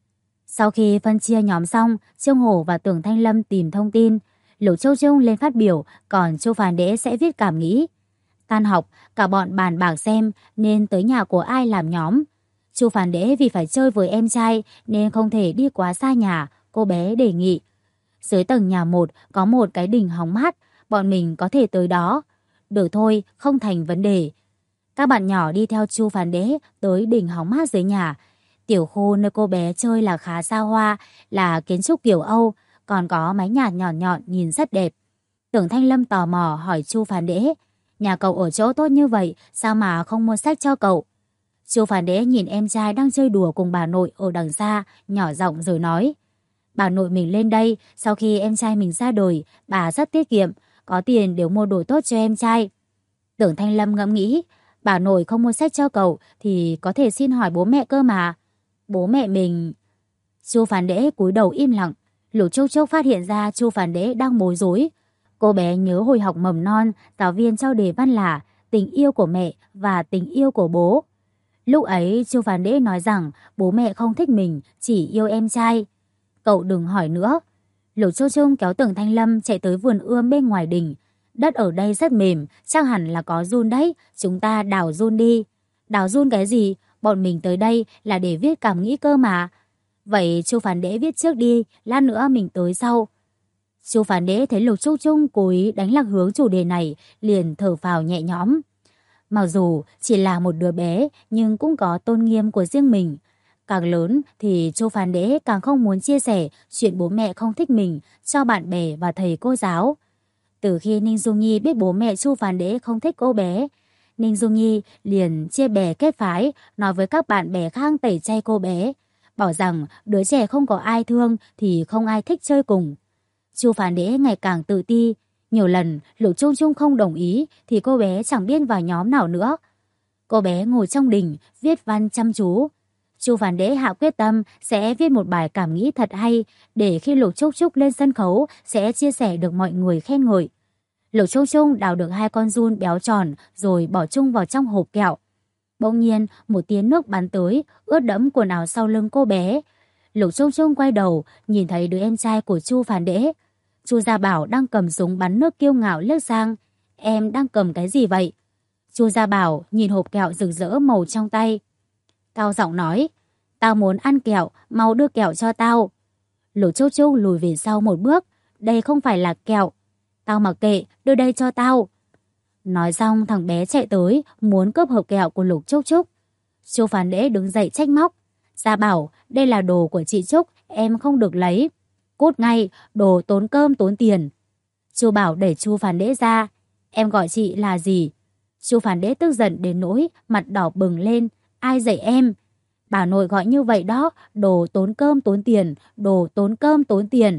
Sau khi phân chia nhóm xong, Trương Hổ và Tưởng Thanh Lâm tìm thông tin. Lục Châu Trung lên phát biểu, còn Chu Phản Đễ sẽ viết cảm nghĩ. Tan học, cả bọn bàn bạc xem nên tới nhà của ai làm nhóm. Chu Phản Đễ vì phải chơi với em trai nên không thể đi quá xa nhà, cô bé đề nghị. Dưới tầng nhà 1 có một cái đình hóng mát, bọn mình có thể tới đó. Được thôi, không thành vấn đề. Các bạn nhỏ đi theo Chu Phản Đễ tới đỉnh hóng mát dưới nhà. Tiểu khu nơi cô bé chơi là khá xa hoa, là kiến trúc kiểu Âu, còn có mái nhà nhọn nhọn nhìn rất đẹp. Tưởng Thanh Lâm tò mò hỏi Chu Phản Đễ, nhà cậu ở chỗ tốt như vậy, sao mà không mua sách cho cậu? Chu Phản Đễ nhìn em trai đang chơi đùa cùng bà nội ở đằng xa, nhỏ giọng rồi nói, bà nội mình lên đây, sau khi em trai mình ra đời, bà rất tiết kiệm, có tiền để mua đồ tốt cho em trai. Tưởng Thanh Lâm ngẫm nghĩ, bà nội không mua sách cho cậu thì có thể xin hỏi bố mẹ cơ mà. Bố mẹ mình... Chu Phản Đễ cúi đầu im lặng. Lục Trúc Trúc phát hiện ra Chu Phản Đễ đang bối rối. Cô bé nhớ hồi học mầm non, giáo viên cho đề văn là tình yêu của mẹ và tình yêu của bố. Lúc ấy Chu Phản Đễ nói rằng bố mẹ không thích mình, chỉ yêu em trai. Cậu đừng hỏi nữa. Lục Trúc Trúc kéo Tưởng Thanh Lâm chạy tới vườn ươm bên ngoài đình. Đất ở đây rất mềm, chắc hẳn là có giun đấy, chúng ta đào giun đi. Đào giun cái gì? Bọn mình tới đây là để viết cảm nghĩ cơ mà. Vậy Chu Phản Đễ viết trước đi, lát nữa mình tới sau. Chu Phản Đễ thấy Lục Trúc Trúc cố ý đánh lạc hướng chủ đề này, liền thở phào nhẹ nhõm. Mặc dù chỉ là một đứa bé, nhưng cũng có tôn nghiêm của riêng mình. Càng lớn thì Chu Phản Đễ càng không muốn chia sẻ chuyện bố mẹ không thích mình cho bạn bè và thầy cô giáo. Từ khi Ninh Dung Nhi biết bố mẹ Chu Phản Đễ không thích cô bé, Ninh Dung Nhi liền chia bè kết phái, nói với các bạn bè khác tẩy chay cô bé, bảo rằng đứa trẻ không có ai thương thì không ai thích chơi cùng. Chu Phản Đễ ngày càng tự ti, nhiều lần Lục Trung Trung không đồng ý thì cô bé chẳng biết vào nhóm nào nữa. Cô bé ngồi trong đình viết văn chăm chú. Chu Phản Đễ hạ quyết tâm sẽ viết một bài cảm nghĩ thật hay để khi Lục Trúc Trúc lên sân khấu sẽ chia sẻ được mọi người khen ngợi. Lục Trung Trung đào được 2 con giun béo tròn rồi bỏ chung vào trong hộp kẹo. Bỗng nhiên một tia nước bắn tới, ướt đẫm quần áo sau lưng cô bé. Lục Trung Trung quay đầu, nhìn thấy đứa em trai của Chu Phản Đễ. Chu Gia Bảo đang cầm súng bắn nước kiêu ngạo liếc sang. Em đang cầm cái gì vậy? Chu Gia Bảo nhìn hộp kẹo rực rỡ màu trong tay. Cao giọng nói, tao muốn ăn kẹo, mau đưa kẹo cho tao. Lục Trúc Trúc lùi về sau một bước, đây không phải là kẹo. Tao mặc kệ, đưa đây cho tao. Nói xong thằng bé chạy tới, muốn cướp hộp kẹo của Lục Trúc Trúc. Chu Phản Đễ đứng dậy trách móc. Gia Bảo, đây là đồ của chị Trúc, em không được lấy. Cút ngay, đồ tốn cơm tốn tiền. Chu Bảo đẩy Chu Phản Đễ ra. Em gọi chị là gì? Chu Phản Đễ tức giận đến nỗi mặt đỏ bừng lên. Ai dạy em? Bà nội gọi như vậy đó, đồ tốn cơm tốn tiền, đồ tốn cơm tốn tiền.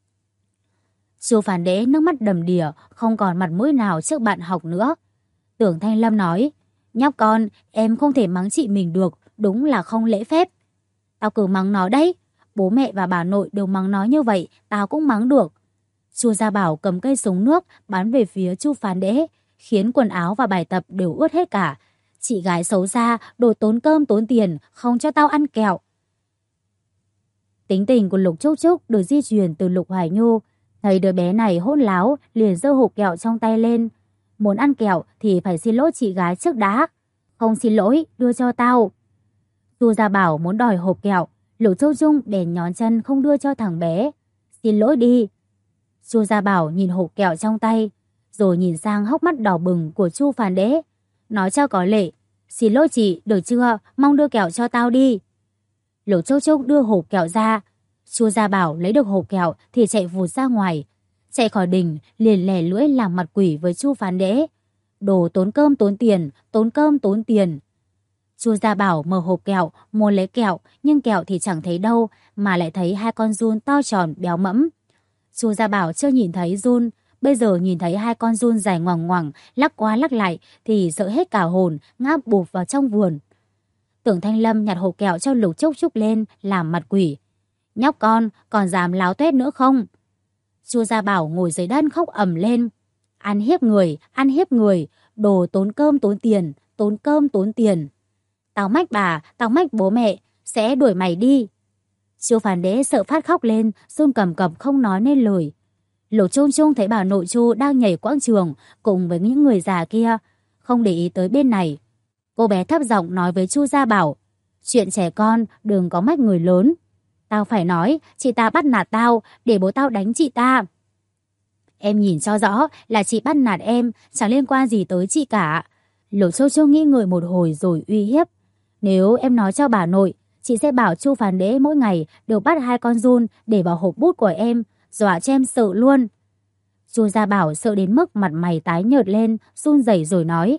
Chu Phản Đễ nước mắt đầm đìa, không còn mặt mũi nào trước bạn học nữa. Tưởng Thanh Lâm nói, nhóc con, em không thể mắng chị mình được, đúng là không lễ phép. Tao cứ mắng nó đấy, bố mẹ và bà nội đều mắng nó như vậy, tao cũng mắng được. Chu Gia Bảo cầm cây súng nước bắn về phía Chu Phản Đễ, khiến quần áo và bài tập đều ướt hết cả. Chị gái xấu xa, đồ tốn cơm tốn tiền, không cho tao ăn kẹo. Tính tình của Lục Trúc Trúc được di truyền từ Lục Hoài Nhu. Thấy đứa bé này hỗn láo, liền giơ hộp kẹo trong tay lên. muốn ăn kẹo thì phải xin lỗi chị gái trước đã. Không xin lỗi, đưa cho tao. Chu Gia Bảo muốn đòi hộp kẹo, Lục Châu Trung bèn nhón chân không đưa cho thằng bé. Xin lỗi đi. Chu Gia Bảo nhìn hộp kẹo trong tay, rồi nhìn sang hốc mắt đỏ bừng của Chu Phản Đế, nói cho có lệ. Xin lỗi chị, được chưa, mong đưa kẹo cho tao đi. Lục Châu Trung đưa hộp kẹo ra. Chu Gia Bảo lấy được hộp kẹo thì chạy vụt ra ngoài. Chạy khỏi đình liền lè lưỡi làm mặt quỷ với Chu Phán Đế. Đồ tốn cơm tốn tiền, tốn cơm tốn tiền. Chu Gia Bảo mở hộp kẹo, muốn lấy kẹo, nhưng kẹo thì chẳng thấy đâu, mà lại thấy hai con giun to tròn béo mẫm. Chu Gia Bảo chưa nhìn thấy giun, bây giờ nhìn thấy hai con giun dài ngoằng ngoằng, lắc qua lắc lại thì sợ hết cả hồn, ngáp bụp vào trong vườn. Tưởng Thanh Lâm nhặt hộp kẹo cho Lục Trúc Trúc lên, làm mặt quỷ. Nhóc con, còn dám láo tuét nữa không? Chu Gia Bảo ngồi dưới đất khóc ầm lên. Ăn hiếp người, đồ tốn cơm tốn tiền, tốn cơm tốn tiền. Tao mách bà, tao mách bố mẹ, sẽ đuổi mày đi. Chu Phản Đế sợ phát khóc lên, run cầm cập không nói nên lời. Lục Trung Trung thấy bà nội Chu đang nhảy quãng trường cùng với những người già kia, không để ý tới bên này. Cô bé thấp giọng nói với Chu Gia Bảo, chuyện trẻ con đừng có mách người lớn. Tao phải nói, chị ta bắt nạt tao, để bố tao đánh chị ta. Em nhìn cho rõ là chị bắt nạt em, chẳng liên quan gì tới chị cả. Lục Châu Châu nghĩ ngợi một hồi rồi uy hiếp. Nếu em nói cho bà nội, chị sẽ bảo Chu Phản Đế mỗi ngày đều bắt hai con giun để vào hộp bút của em, dọa cho em sợ luôn. Chu Gia Bảo sợ đến mức mặt mày tái nhợt lên, run rẩy rồi nói,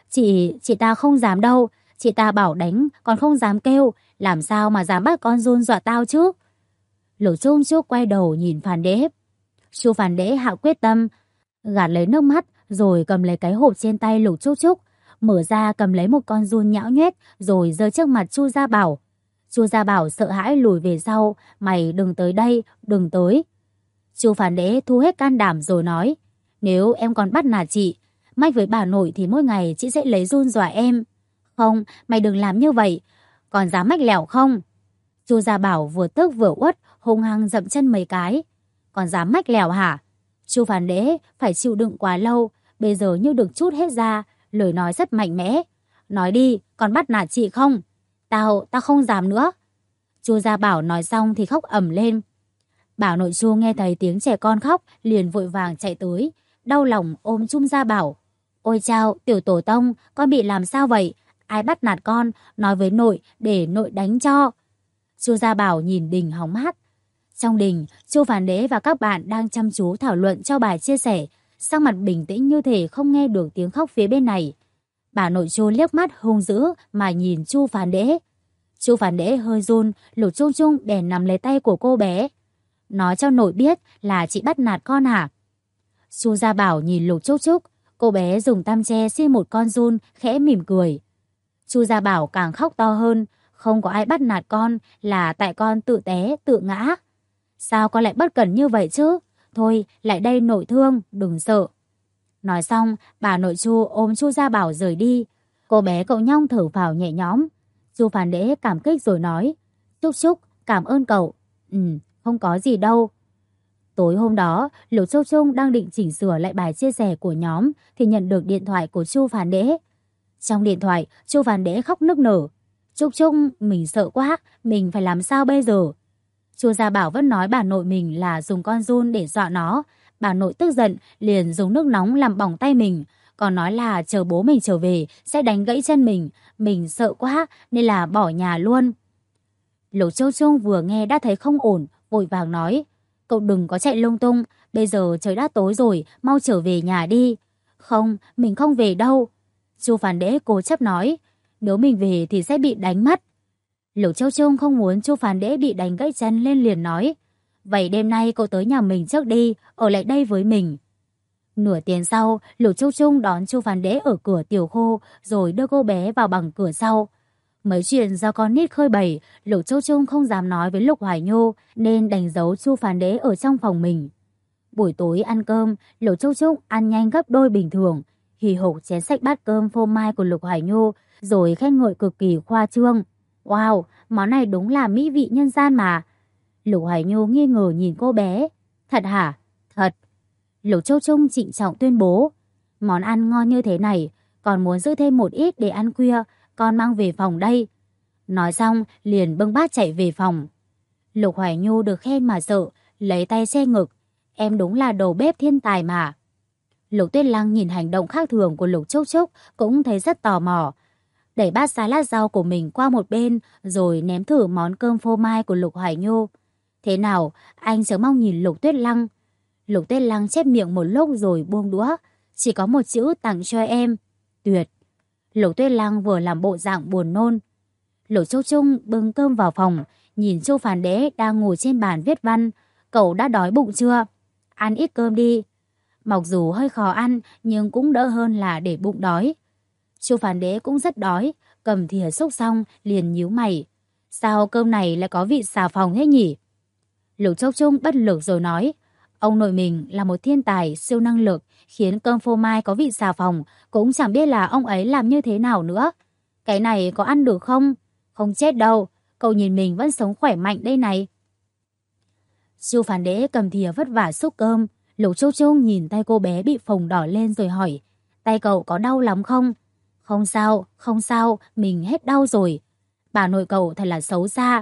chị ta không dám đâu, chị ta bảo đánh còn không dám kêu, làm sao mà dám bắt con giun dọa tao chứ? Lục Trung Trúc quay đầu nhìn Phản Đế. Chu Phản Đế hạ quyết tâm, gạt lấy nước mắt rồi cầm lấy cái hộp trên tay Lục Trúc Trúc, mở ra cầm lấy một con giun nhão nhoét rồi giơ trước mặt Chu Gia Bảo. Chu Gia Bảo sợ hãi lùi về sau, mày đừng tới đây, đừng tới. Chu Phản Đế thu hết can đảm rồi nói, nếu em còn bắt nạt chị, mách với bà nội thì mỗi ngày chị sẽ lấy giun dọa em. Không, mày đừng làm như vậy, còn dám mách lẻo không? Chu Gia Bảo vừa tức vừa uất, hung hăng dậm chân mấy cái. Còn dám mách lẻo hả? Chu Phản Đế phải chịu đựng quá lâu, bây giờ như được trút hết ra, lời nói rất mạnh mẽ. Nói đi, còn bắt nạt chị không? Tao không dám nữa. Chu Gia Bảo nói xong thì khóc ầm lên. Bảo nội Chu nghe thấy tiếng trẻ con khóc, liền vội vàng chạy tới, đau lòng ôm Chu Gia Bảo. Ôi chao, tiểu tổ tông, con bị làm sao vậy? Ai bắt nạt con, nói với nội để nội đánh cho. Chu Gia Bảo nhìn đình hóng mát. Trong đình, Chu Phản Đế và các bạn đang chăm chú thảo luận cho bài chia sẻ, sắc mặt bình tĩnh như thể không nghe được tiếng khóc phía bên này. Bà nội Chu liếc mắt hung dữ mà nhìn Chu Phản Đế. Chu Phản Đế hơi run, Lục Trung Trung bèn nắm lấy tay của cô bé. Nói cho nội biết là chị bắt nạt con hả? Chu Gia Bảo nhìn Lục Trúc Trúc, cô bé dùng tăm tre xin một con giun, khẽ mỉm cười. Chu Gia Bảo càng khóc to hơn, không có ai bắt nạt con, là tại con tự té, tự ngã. Sao con lại bất cẩn như vậy chứ? Thôi, lại đây nội thương, đừng sợ. Nói xong, bà nội Chu ôm Chu Gia Bảo rời đi. Cô bé cậu nhong thở phào nhẹ nhõm. Chu Phản Đế cảm kích rồi nói, Trúc Trúc, cảm ơn cậu. Không có gì đâu. Tối hôm đó, Lục Châu Trung đang định chỉnh sửa lại bài chia sẻ của nhóm thì nhận được điện thoại của Chu Phản Đế. Trong điện thoại, Chu Phản Đế khóc nức nở. Trúc Trúc, mình sợ quá, mình phải làm sao bây giờ? Chu Gia Bảo vẫn nói bà nội mình là dùng con giun để dọa nó. Bà nội tức giận, liền dùng nước nóng làm bỏng tay mình. Còn nói là chờ bố mình trở về sẽ đánh gãy chân mình. Mình sợ quá nên là bỏ nhà luôn. Lục Châu Trung vừa nghe đã thấy không ổn, vội vàng nói, cậu đừng có chạy lung tung, bây giờ trời đã tối rồi, mau trở về nhà đi. Không, mình không về đâu. Chu Phản Đế cố chấp nói, nếu mình về thì sẽ bị đánh mất. Lục Châu Trung không muốn Chu Phản Đế bị đánh gãy chân lên liền nói, vậy đêm nay cậu tới nhà mình trước đi, ở lại đây với mình. Nửa tiếng sau, Lục Châu Trung đón Chu Phản Đế ở cửa tiểu khu rồi đưa cô bé vào bằng cửa sau. Mấy chuyện do con nít khơi bày, Lục Châu Trung không dám nói với Lục Hoài Nhu nên đánh dấu Chu Phản Đế ở trong phòng mình. Buổi tối ăn cơm, Lục Châu Trung ăn nhanh gấp đôi bình thường, hì hục chén sạch bát cơm phô mai của Lục Hoài Nhu rồi khen ngợi cực kỳ khoa trương. Wow, món này đúng là mỹ vị nhân gian mà. Lục Hoài Nhu nghi ngờ nhìn cô bé. Thật hả? Thật. Lục Châu Trung trịnh trọng tuyên bố. món ăn ngon như thế này, còn muốn giữ thêm một ít để ăn khuya, con mang về phòng đây. Nói xong liền bưng bát chạy về phòng. Lục Hoài Nhu được khen mà sợ, lấy tay che ngực. Em đúng là đầu bếp thiên tài mà. Lục Tuyết Lăng nhìn hành động khác thường của Lục Trúc Trúc cũng thấy rất tò mò. Đẩy bát salad rau của mình qua một bên rồi ném thử món cơm phô mai của Lục Hoài Nhu. Thế nào? Anh chờ mong nhìn Lục Tuyết Lăng. Lục Tuyết Lăng chép miệng một lúc rồi buông đũa. Chỉ có một chữ tặng cho em. Tuyệt. Lục Tuyết Lăng vừa làm bộ dạng buồn nôn. Lục Trúc Trúc bưng cơm vào phòng, nhìn Chu Phản Đế đang ngồi trên bàn viết văn. Cậu đã đói bụng chưa? Ăn ít cơm đi. Mặc dù hơi khó ăn nhưng cũng đỡ hơn là để bụng đói. Chu Phản Đế cũng rất đói, cầm thìa xúc xong liền nhíu mày. Sao cơm này lại có vị xà phòng thế nhỉ? Lục Trúc Trúc bất lực rồi nói. Ông nội mình là một thiên tài siêu năng lực, khiến cơm phô mai có vị xà phòng, cũng chẳng biết là ông ấy làm như thế nào nữa. Cái này có ăn được không? Không chết đâu, cậu nhìn mình vẫn sống khỏe mạnh đây này. Chu Phản Đế cầm thìa vất vả xúc cơm. Lục Trúc Trúc nhìn tay cô bé bị phồng đỏ lên rồi hỏi. Tay cậu có đau lắm không? Không sao, không sao, mình hết đau rồi. Bà nội cậu thật là xấu xa.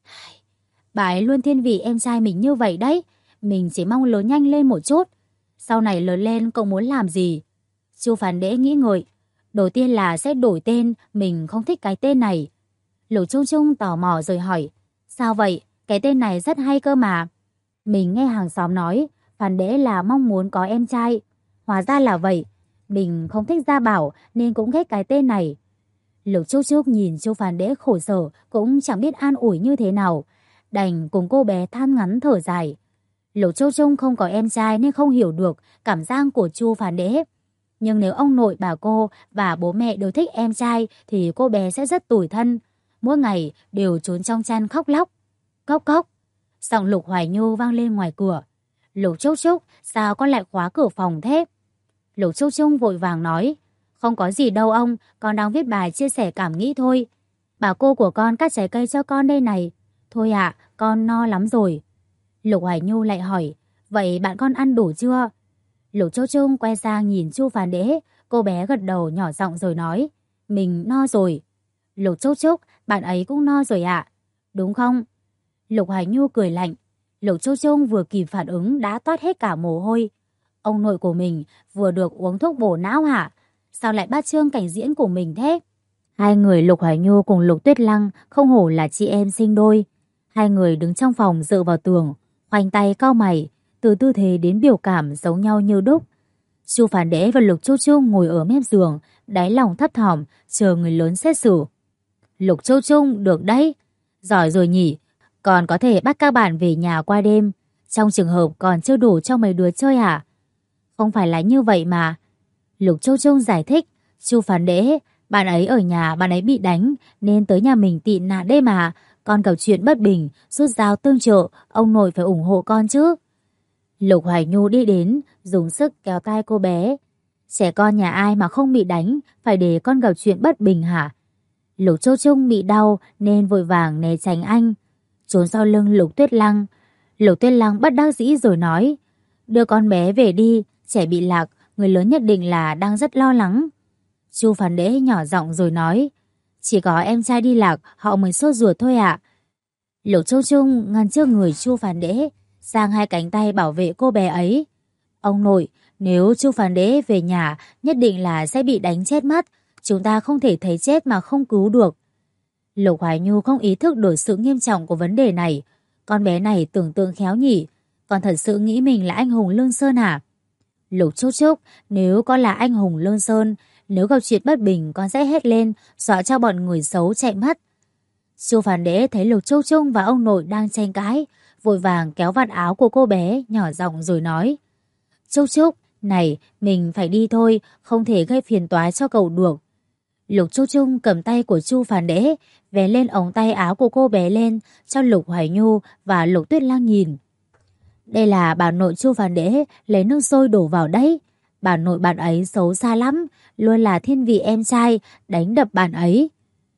Bà ấy luôn thiên vị em trai mình như vậy đấy. Mình chỉ mong lớn nhanh lên một chút. Sau này lớn lên cậu muốn làm gì? Chu Phản Đế nghĩ ngợi. Đầu tiên là sẽ đổi tên, mình không thích cái tên này. Lục Trúc Trúc tò mò rồi hỏi. Sao vậy? Cái tên này rất hay cơ mà. Mình nghe hàng xóm nói Phản Đế là mong muốn có em trai. Hóa ra là vậy. Mình không thích Gia Bảo nên cũng ghét cái tên này. Lục Trúc Trúc nhìn Chu Phản Đế khổ sở cũng chẳng biết an ủi như thế nào. Đành cùng cô bé than ngắn thở dài. Lục Trúc Trúc không có em trai nên không hiểu được cảm giác của Chu Phản Đế. Nhưng nếu ông nội bà cô và bố mẹ đều thích em trai thì cô bé sẽ rất tủi thân. Mỗi ngày đều trốn trong chăn khóc lóc. Cốc cốc. Giọng Lục Hoài Nhu vang lên ngoài cửa. Lục Trúc Trúc, sao con lại khóa cửa phòng thế? Lục Trúc Trúc vội vàng nói. Không có gì đâu ông, con đang viết bài chia sẻ cảm nghĩ thôi. Bà cô của con cắt trái cây cho con đây này. Thôi ạ, con no lắm rồi. Lục Hoài Nhu lại hỏi. Vậy bạn con ăn đủ chưa? Lục Trúc Trúc quay sang nhìn Chu Phản Đế. Cô bé gật đầu nhỏ giọng rồi nói. Mình no rồi. Lục Trúc Trúc, bạn ấy cũng no rồi ạ. Đúng không? Lục Hoài Nhu cười lạnh. Lục Trúc Trúc vừa kịp phản ứng đã toát hết cả mồ hôi. Ông nội của mình vừa được uống thuốc bổ não hả? Sao lại bắt chước cảnh diễn của mình thế? Hai người Lục Hoài Nhu cùng Lục Tuyết Lăng không hổ là chị em sinh đôi. Hai người đứng trong phòng dựa vào tường, khoanh tay cau mày, từ tư thế đến biểu cảm giống nhau như đúc. Chu Phản Đế và Lục Trúc Trúc ngồi ở mép giường, đáy lòng thấp thỏm chờ người lớn xét xử. Lục Trúc Trúc được đấy, giỏi rồi nhỉ. Còn có thể bắt các bạn về nhà qua đêm. Trong trường hợp còn chưa đủ cho mấy đứa chơi hả? Không phải là như vậy mà. Lục Trúc Trúc giải thích. Chu Phản Đế, bạn ấy ở nhà bạn ấy bị đánh nên tới nhà mình tị nạn đây mà. Con gặp chuyện bất bình, rút dao tương trợ, ông nội phải ủng hộ con chứ. Lục Hoài Nhu đi đến, dùng sức kéo tay cô bé. Trẻ con nhà ai mà không bị đánh, phải để con gặp chuyện bất bình hả? Lục Trúc Trúc bị đau nên vội vàng né tránh anh, trốn sau lưng Lục Tuyết Lăng. Lục Tuyết Lăng bất đắc dĩ rồi nói. Đưa con bé về đi, trẻ bị lạc, người lớn nhất định là đang rất lo lắng. Chu Phản Đế nhỏ giọng rồi nói. Chỉ có em trai đi lạc, họ mới sốt ruột thôi ạ. Lục Trúc Trúc ngăn trước người Chu Phản Đế, sang hai cánh tay bảo vệ cô bé ấy. Ông nội, nếu Chu Phản Đế về nhà nhất định là sẽ bị đánh chết mất. Chúng ta không thể thấy chết mà không cứu được. Lục Hoài Nhu không ý thức được sự nghiêm trọng của vấn đề này. Con bé này tưởng tượng khéo nhỉ. Con thật sự nghĩ mình là anh hùng Lương Sơn hả? Lục Trúc Trúc, nếu con là anh hùng Lương Sơn, nếu gặp chuyện bất bình con sẽ hét lên, dọa cho bọn người xấu chạy mất. Chu Phản Đế thấy Lục Trúc Trúc và ông nội đang tranh cãi, vội vàng kéo vạt áo của cô bé, nhỏ giọng rồi nói. Trúc Trúc, này, mình phải đi thôi, không thể gây phiền toái cho cậu được. Lục Trúc Trúc cầm tay của Chu Phản Đế, vén lên ống tay áo của cô bé lên, cho Lục Hoài Nhu và Lục Tuyết Lăng nhìn. Đây là bà nội Chu Phản Đế lấy nước sôi đổ vào đấy. Bà nội bạn ấy xấu xa lắm, luôn là thiên vị em trai, đánh đập bạn ấy.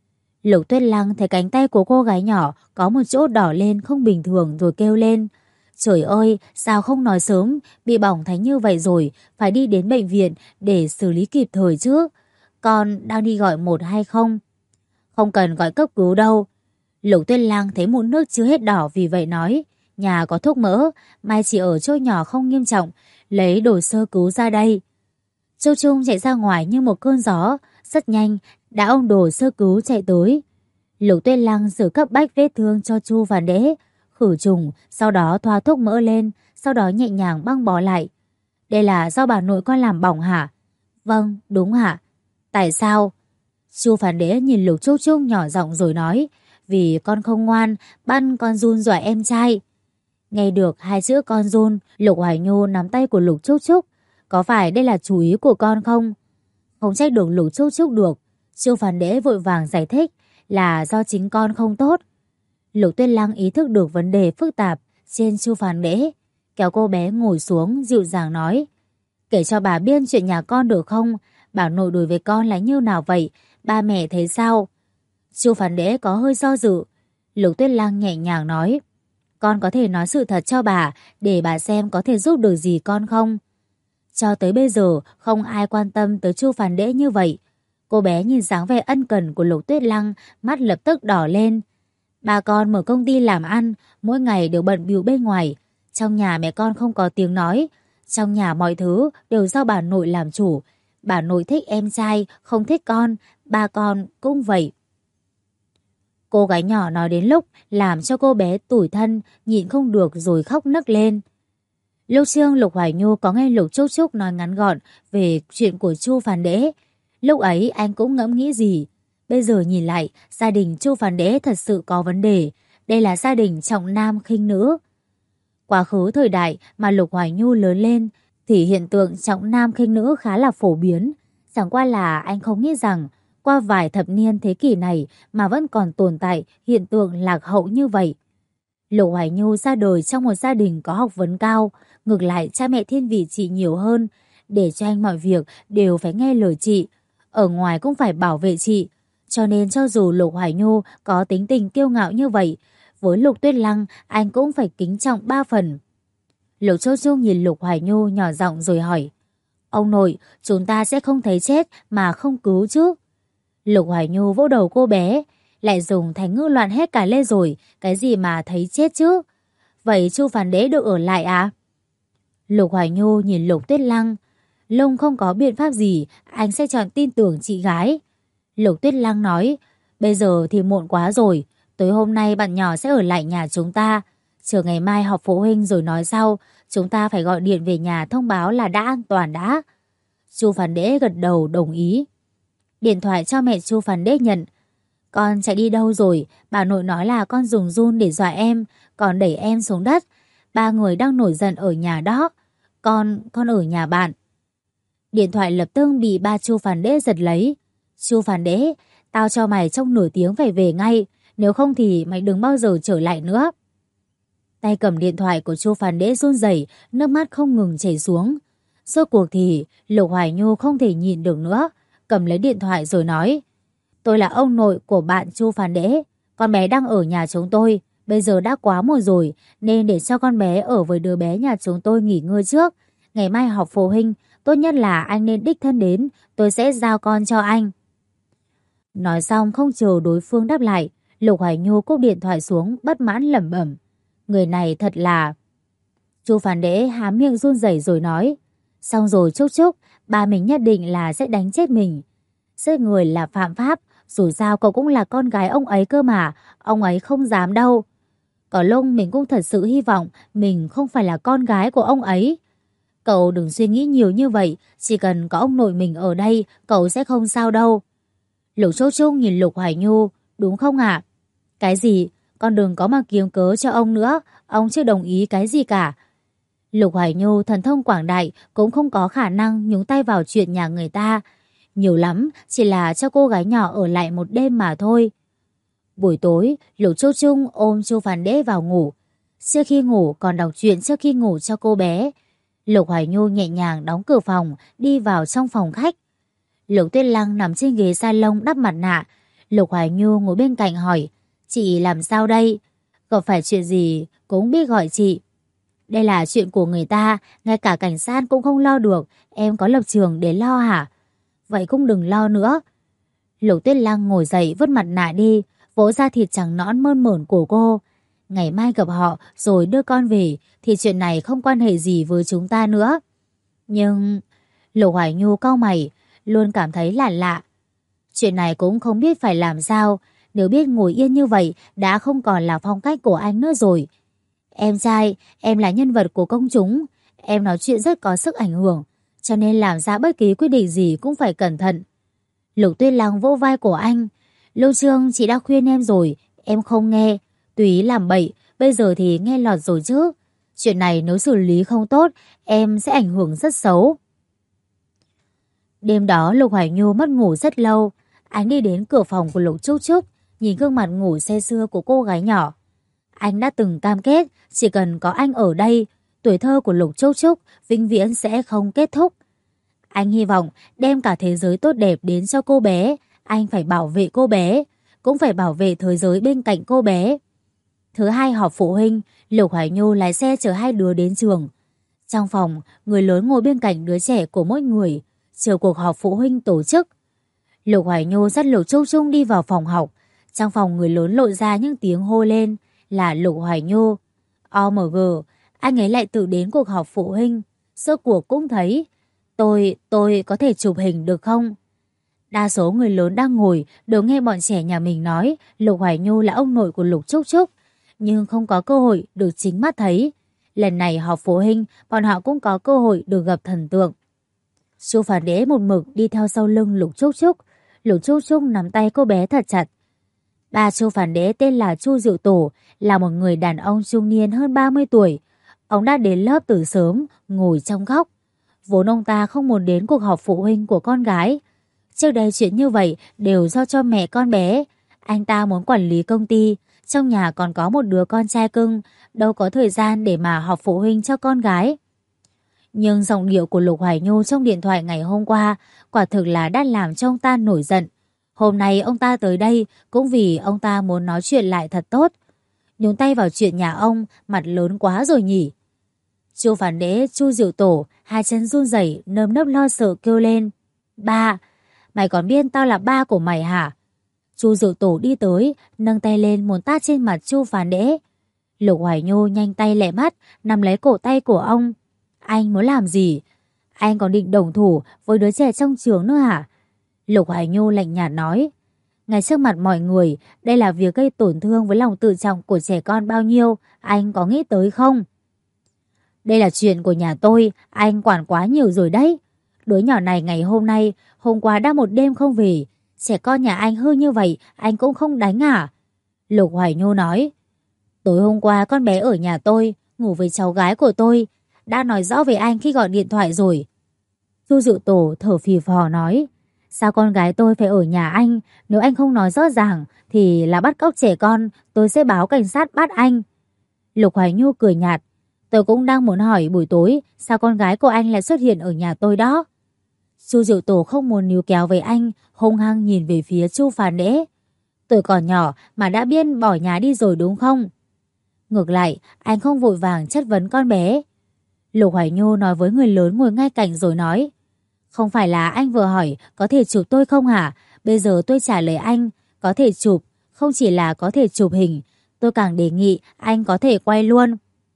Lục Tuyết Lăng thấy cánh tay của cô gái nhỏ có một chỗ đỏ lên không bình thường rồi kêu lên. Trời ơi, sao không nói sớm, bị bỏng thành như vậy rồi, phải đi đến bệnh viện để xử lý kịp thời chứ. Con đang đi gọi 120. Không cần gọi cấp cứu đâu. Lục Tuyết Lang thấy mụn nước chưa hết đỏ vì vậy nói, nhà có thuốc mỡ, mai chỉ ở chỗ nhỏ không nghiêm trọng, lấy đồ sơ cứu ra đây. Châu Trung chạy ra ngoài như một cơn gió, rất nhanh, đã ôm đồ sơ cứu chạy tới. Lục Tuyết Lang xử cấp bách vết thương cho Chu Phản Đễ, khử trùng, sau đó thoa thuốc mỡ lên, sau đó nhẹ nhàng băng bó lại. Đây là do bà nội con làm bỏng hả? Vâng, đúng hả? Tại sao? Chu Phản Đễ nhìn Lục Trúc Trúc nhỏ giọng rồi nói, vì con không ngoan, bắt con run dọa em trai. Nghe được hai chữ con run, Lục Hoài Nhu nắm tay của Lục Trúc Trúc. Có phải đây là chủ ý của con không? Không trách được Lục Trúc Trúc được. Chu Phản Đễ vội vàng giải thích là do chính con không tốt. Lục Tuyết Lang ý thức được vấn đề phức tạp trên Chu Phản Đễ, kéo cô bé ngồi xuống dịu dàng nói, kể cho bà biết chuyện nhà con được không? Bà nội đối với con là như nào vậy? Ba mẹ thấy sao? Chu Phản Đễ có hơi do dự. Lục Tuyết Lang nhẹ nhàng nói, con có thể nói sự thật cho bà để bà xem có thể giúp được gì con không? Cho tới bây giờ không ai quan tâm tới Chu Phản Đễ như vậy. Cô bé nhìn dáng vẻ ân cần của Lục Tuyết Lang, mắt lập tức đỏ lên. Ba con mở công ty làm ăn, mỗi ngày đều bận bịu bên ngoài. Trong nhà mẹ con không có tiếng nói. Trong nhà mọi thứ đều do bà nội làm chủ. Bà nội thích em trai, không thích con. Ba con cũng vậy. Cô gái nhỏ nói đến lúc làm cho cô bé tủi thân, nhịn không được rồi khóc nấc lên. Lúc trước Lục Hoài Nhu có nghe Lục Trúc Trúc nói ngắn gọn về chuyện của Chu Phản Đễ. Lúc ấy anh cũng ngẫm nghĩ gì. Bây giờ nhìn lại, gia đình Chu Phản Đễ thật sự có vấn đề. Đây là gia đình trọng nam khinh nữ. Quá khứ thời đại mà Lục Hoài Nhu lớn lên thì hiện tượng trọng nam khinh nữ khá là phổ biến. Chẳng qua là anh không nghĩ rằng qua vài thập niên thế kỷ này mà vẫn còn tồn tại hiện tượng lạc hậu như vậy. Lục Hoài Nhu ra đời trong một gia đình có học vấn cao, ngược lại cha mẹ thiên vị chị nhiều hơn, để cho anh mọi việc đều phải nghe lời chị, ở ngoài cũng phải bảo vệ chị. Cho nên cho dù Lục Hoài Nhu có tính tình kiêu ngạo như vậy, với Lục Tuyết Lăng anh cũng phải kính trọng 3 phần. Lục Châu Châu nhìn Lục Hoài Nhu nhỏ giọng rồi hỏi, ông nội, chúng ta sẽ không thấy chết mà không cứu chứ? Lục Hoài Nhu vỗ đầu cô bé, lại dùng thành ngữ loạn hết cả lên rồi, cái gì mà thấy chết chứ? Vậy Chu Phản Đễ được ở lại à? Lục Hoài Nhu nhìn Lục Tuyết Lăng, Lông không có biện pháp gì, anh sẽ chọn tin tưởng chị gái. Lục Tuyết Lăng nói, bây giờ thì muộn quá rồi, tối hôm nay bạn nhỏ sẽ ở lại nhà chúng ta. Chờ ngày mai họp phụ huynh rồi nói sau, chúng ta phải gọi điện về nhà thông báo là đã an toàn đã. Chu Phản Đễ gật đầu đồng ý. Điện thoại cho mẹ Chu Phản Đễ nhận. Con chạy đi đâu rồi? Bà nội nói là con dùng run để dọa em, còn đẩy em xuống đất. Ba người đang nổi giận ở nhà đó. Con ở nhà bạn. Điện thoại lập tức bị ba Chu Phản Đễ giật lấy. Chu Phản Đễ, tao cho mày trong nửa tiếng phải về ngay, nếu không thì mày đừng bao giờ trở lại nữa. Tay cầm điện thoại của Chu Phản Đễ run rẩy, nước mắt không ngừng chảy xuống. Rốt cuộc thì Lục Hoài Nhu không thể nhịn được nữa, cầm lấy điện thoại rồi nói, tôi là ông nội của bạn Chu Phản Đễ, con bé đang ở nhà chúng tôi, bây giờ đã quá muộn rồi nên để cho con bé ở với đứa bé nhà chúng tôi nghỉ ngơi trước. Ngày mai họp phụ huynh, tốt nhất là anh nên đích thân đến, tôi sẽ giao con cho anh. Nói xong không chờ đối phương đáp lại, Lục Hoài Nhu cúp điện thoại xuống bất mãn lẩm bẩm, người này thật là... Chu Phản Đễ há miệng run rẩy rồi nói, xong rồi Trúc Trúc, ba mình nhất định là sẽ đánh chết mình. Giết người là phạm pháp, dù sao cậu cũng là con gái ông ấy cơ mà, ông ấy không dám đâu. Có lúc mình cũng thật sự hy vọng mình không phải là con gái của ông ấy. Cậu đừng suy nghĩ nhiều như vậy, chỉ cần có ông nội mình ở đây, cậu sẽ không sao đâu. Lục Trúc Trúc nhìn Lục Hoài Nhu, đúng không ạ? Cái gì? Con đừng có mà kiếm cớ cho ông nữa, ông chưa đồng ý cái gì cả. Lục Hoài Nhu thần thông quảng đại cũng không có khả năng nhúng tay vào chuyện nhà người ta. Nhiều lắm, chỉ là cho cô gái nhỏ ở lại một đêm mà thôi. Buổi tối, Lục Trúc Trúc ôm Chu Phản Đễ vào ngủ. Trước khi ngủ còn đọc truyện trước khi ngủ cho cô bé. Lục Hoài Nhu nhẹ nhàng đóng cửa phòng, đi vào trong phòng khách. Lục Tuyết Lăng nằm trên ghế salon đắp mặt nạ. Lục Hoài Nhu ngồi bên cạnh hỏi, chị làm sao đây? Gặp phải chuyện gì cũng biết gọi chị. Đây là chuyện của người ta, ngay cả cảnh sát cũng không lo được, em có lập trường để lo hả? Vậy cũng đừng lo nữa. Lục Tuyết Lăng ngồi dậy vứt mặt nạ đi, vỗ ra thịt trắng nõn mơn mởn của cô. Ngày mai gặp họ rồi đưa con về thì chuyện này không quan hệ gì với chúng ta nữa. Nhưng Lục Hoài Nhu cau mày, luôn cảm thấy là lạ. Chuyện này cũng không biết phải làm sao. Nếu biết ngồi yên như vậy đã không còn là phong cách của anh nữa rồi. Em trai, em là nhân vật của công chúng. Em nói chuyện rất có sức ảnh hưởng, cho nên làm ra bất kỳ quyết định gì cũng phải cẩn thận. Lục Tuyết Lăng vỗ vai của anh. Lưu Trương, chị đã khuyên em rồi, em không nghe. Tùy ý làm bậy, bây giờ thì nghe lọt rồi chứ. Chuyện này nếu xử lý không tốt, em sẽ ảnh hưởng rất xấu. Đêm đó Lục Hoài Nhu mất ngủ rất lâu. Anh đi đến cửa phòng của Lục Trúc Trúc, nhìn gương mặt ngủ say sưa của cô gái nhỏ. Anh đã từng cam kết chỉ cần có anh ở đây, tuổi thơ của Lục Trúc Trúc vĩnh viễn sẽ không kết thúc. Anh hy vọng đem cả thế giới tốt đẹp đến cho cô bé. Anh phải bảo vệ cô bé, cũng phải bảo vệ thế giới bên cạnh cô bé. Thứ hai họp phụ huynh, Lục Hoài Nhu lái xe chở hai đứa đến trường. Trong phòng, người lớn ngồi bên cạnh đứa trẻ của mỗi người, chờ cuộc họp phụ huynh tổ chức. Lục Hoài Nhu dắt Lục Trúc Trúc đi vào phòng học. Trong phòng người lớn lộ ra những tiếng hô lên là Lục Hoài Nhu. OMG, anh ấy lại tự đến cuộc họp phụ huynh. Rốt cuộc cũng thấy. Tôi có thể chụp hình được không? Đa số người lớn đang ngồi đều nghe bọn trẻ nhà mình nói Lục Hoài Nhu là ông nội của Lục Trúc Trúc, nhưng không có cơ hội được chính mắt thấy. Lần này họp phụ huynh, bọn họ cũng có cơ hội được gặp thần tượng. Chu Phản Đế một mực đi theo sau lưng Lục Trúc Trúc. Lục Trúc Trúc nắm tay cô bé thật chặt. Ba Chu Phản Đế tên là Chu Diệu Tổ, là một người đàn ông trung niên hơn 30 tuổi. Ông đã đến lớp từ sớm, ngồi trong góc. Vốn ông ta không muốn đến cuộc họp phụ huynh của con gái. Trước đây chuyện như vậy đều do cho mẹ con bé. Anh ta muốn quản lý công ty, trong nhà còn có một đứa con trai cưng, đâu có thời gian để mà họp phụ huynh cho con gái. Nhưng giọng điệu của Lục Hoài Nhu trong điện thoại ngày hôm qua quả thực là đã làm cho ông ta nổi giận. Hôm nay ông ta tới đây cũng vì ông ta muốn nói chuyện lại thật tốt. Nhúng tay vào chuyện nhà ông, mặt lớn quá rồi nhỉ. Chu Phản Đế, Chu Diệu Tổ, hai chân run rẩy nơm nớp lo sợ kêu lên. Ba, mày còn biết tao là ba của mày hả? Chu Diệu Tổ đi tới, nâng tay lên muốn tát trên mặt Chu Phản Đế. Lục Hoài Nhu nhanh tay lẹ mắt, nắm lấy cổ tay của ông. Anh muốn làm gì? Anh còn định đồng thủ với đứa trẻ trong trường nữa hả? Lục Hoài Nhu lạnh nhạt nói. Ngay trước mặt mọi người, đây là việc gây tổn thương với lòng tự trọng của trẻ con bao nhiêu, anh có nghĩ tới không? Đây là chuyện của nhà tôi, anh quản quá nhiều rồi đấy. Đứa nhỏ này ngày hôm nay, hôm qua đã một đêm không về. Trẻ con nhà anh hư như vậy, anh cũng không đánh à? Lục Hoài Nhu nói. Tối hôm qua con bé ở nhà tôi, ngủ với cháu gái của tôi. Đã nói rõ với anh khi gọi điện thoại rồi. Chu Diệu Tổ thở phì phò nói. Sao con gái tôi phải ở nhà anh? Nếu anh không nói rõ ràng thì là bắt cóc trẻ con, tôi sẽ báo cảnh sát bắt anh. Lục Hoài Nhu cười nhạt. Tôi cũng đang muốn hỏi buổi tối sao con gái của anh lại xuất hiện ở nhà tôi đó. Chu Diệu Tổ không muốn níu kéo với anh, hung hăng nhìn về phía Chu Phản Đế. Tôi còn nhỏ mà đã biết bỏ nhà đi rồi đúng không? Ngược lại, anh không vội vàng chất vấn con bé. Lục Hoài Nhu nói với người lớn ngồi ngay cạnh rồi nói. Không phải là anh vừa hỏi có thể chụp tôi không hả? Bây giờ tôi trả lời anh, có thể chụp, không chỉ là có thể chụp hình, tôi càng đề nghị anh có thể quay luôn.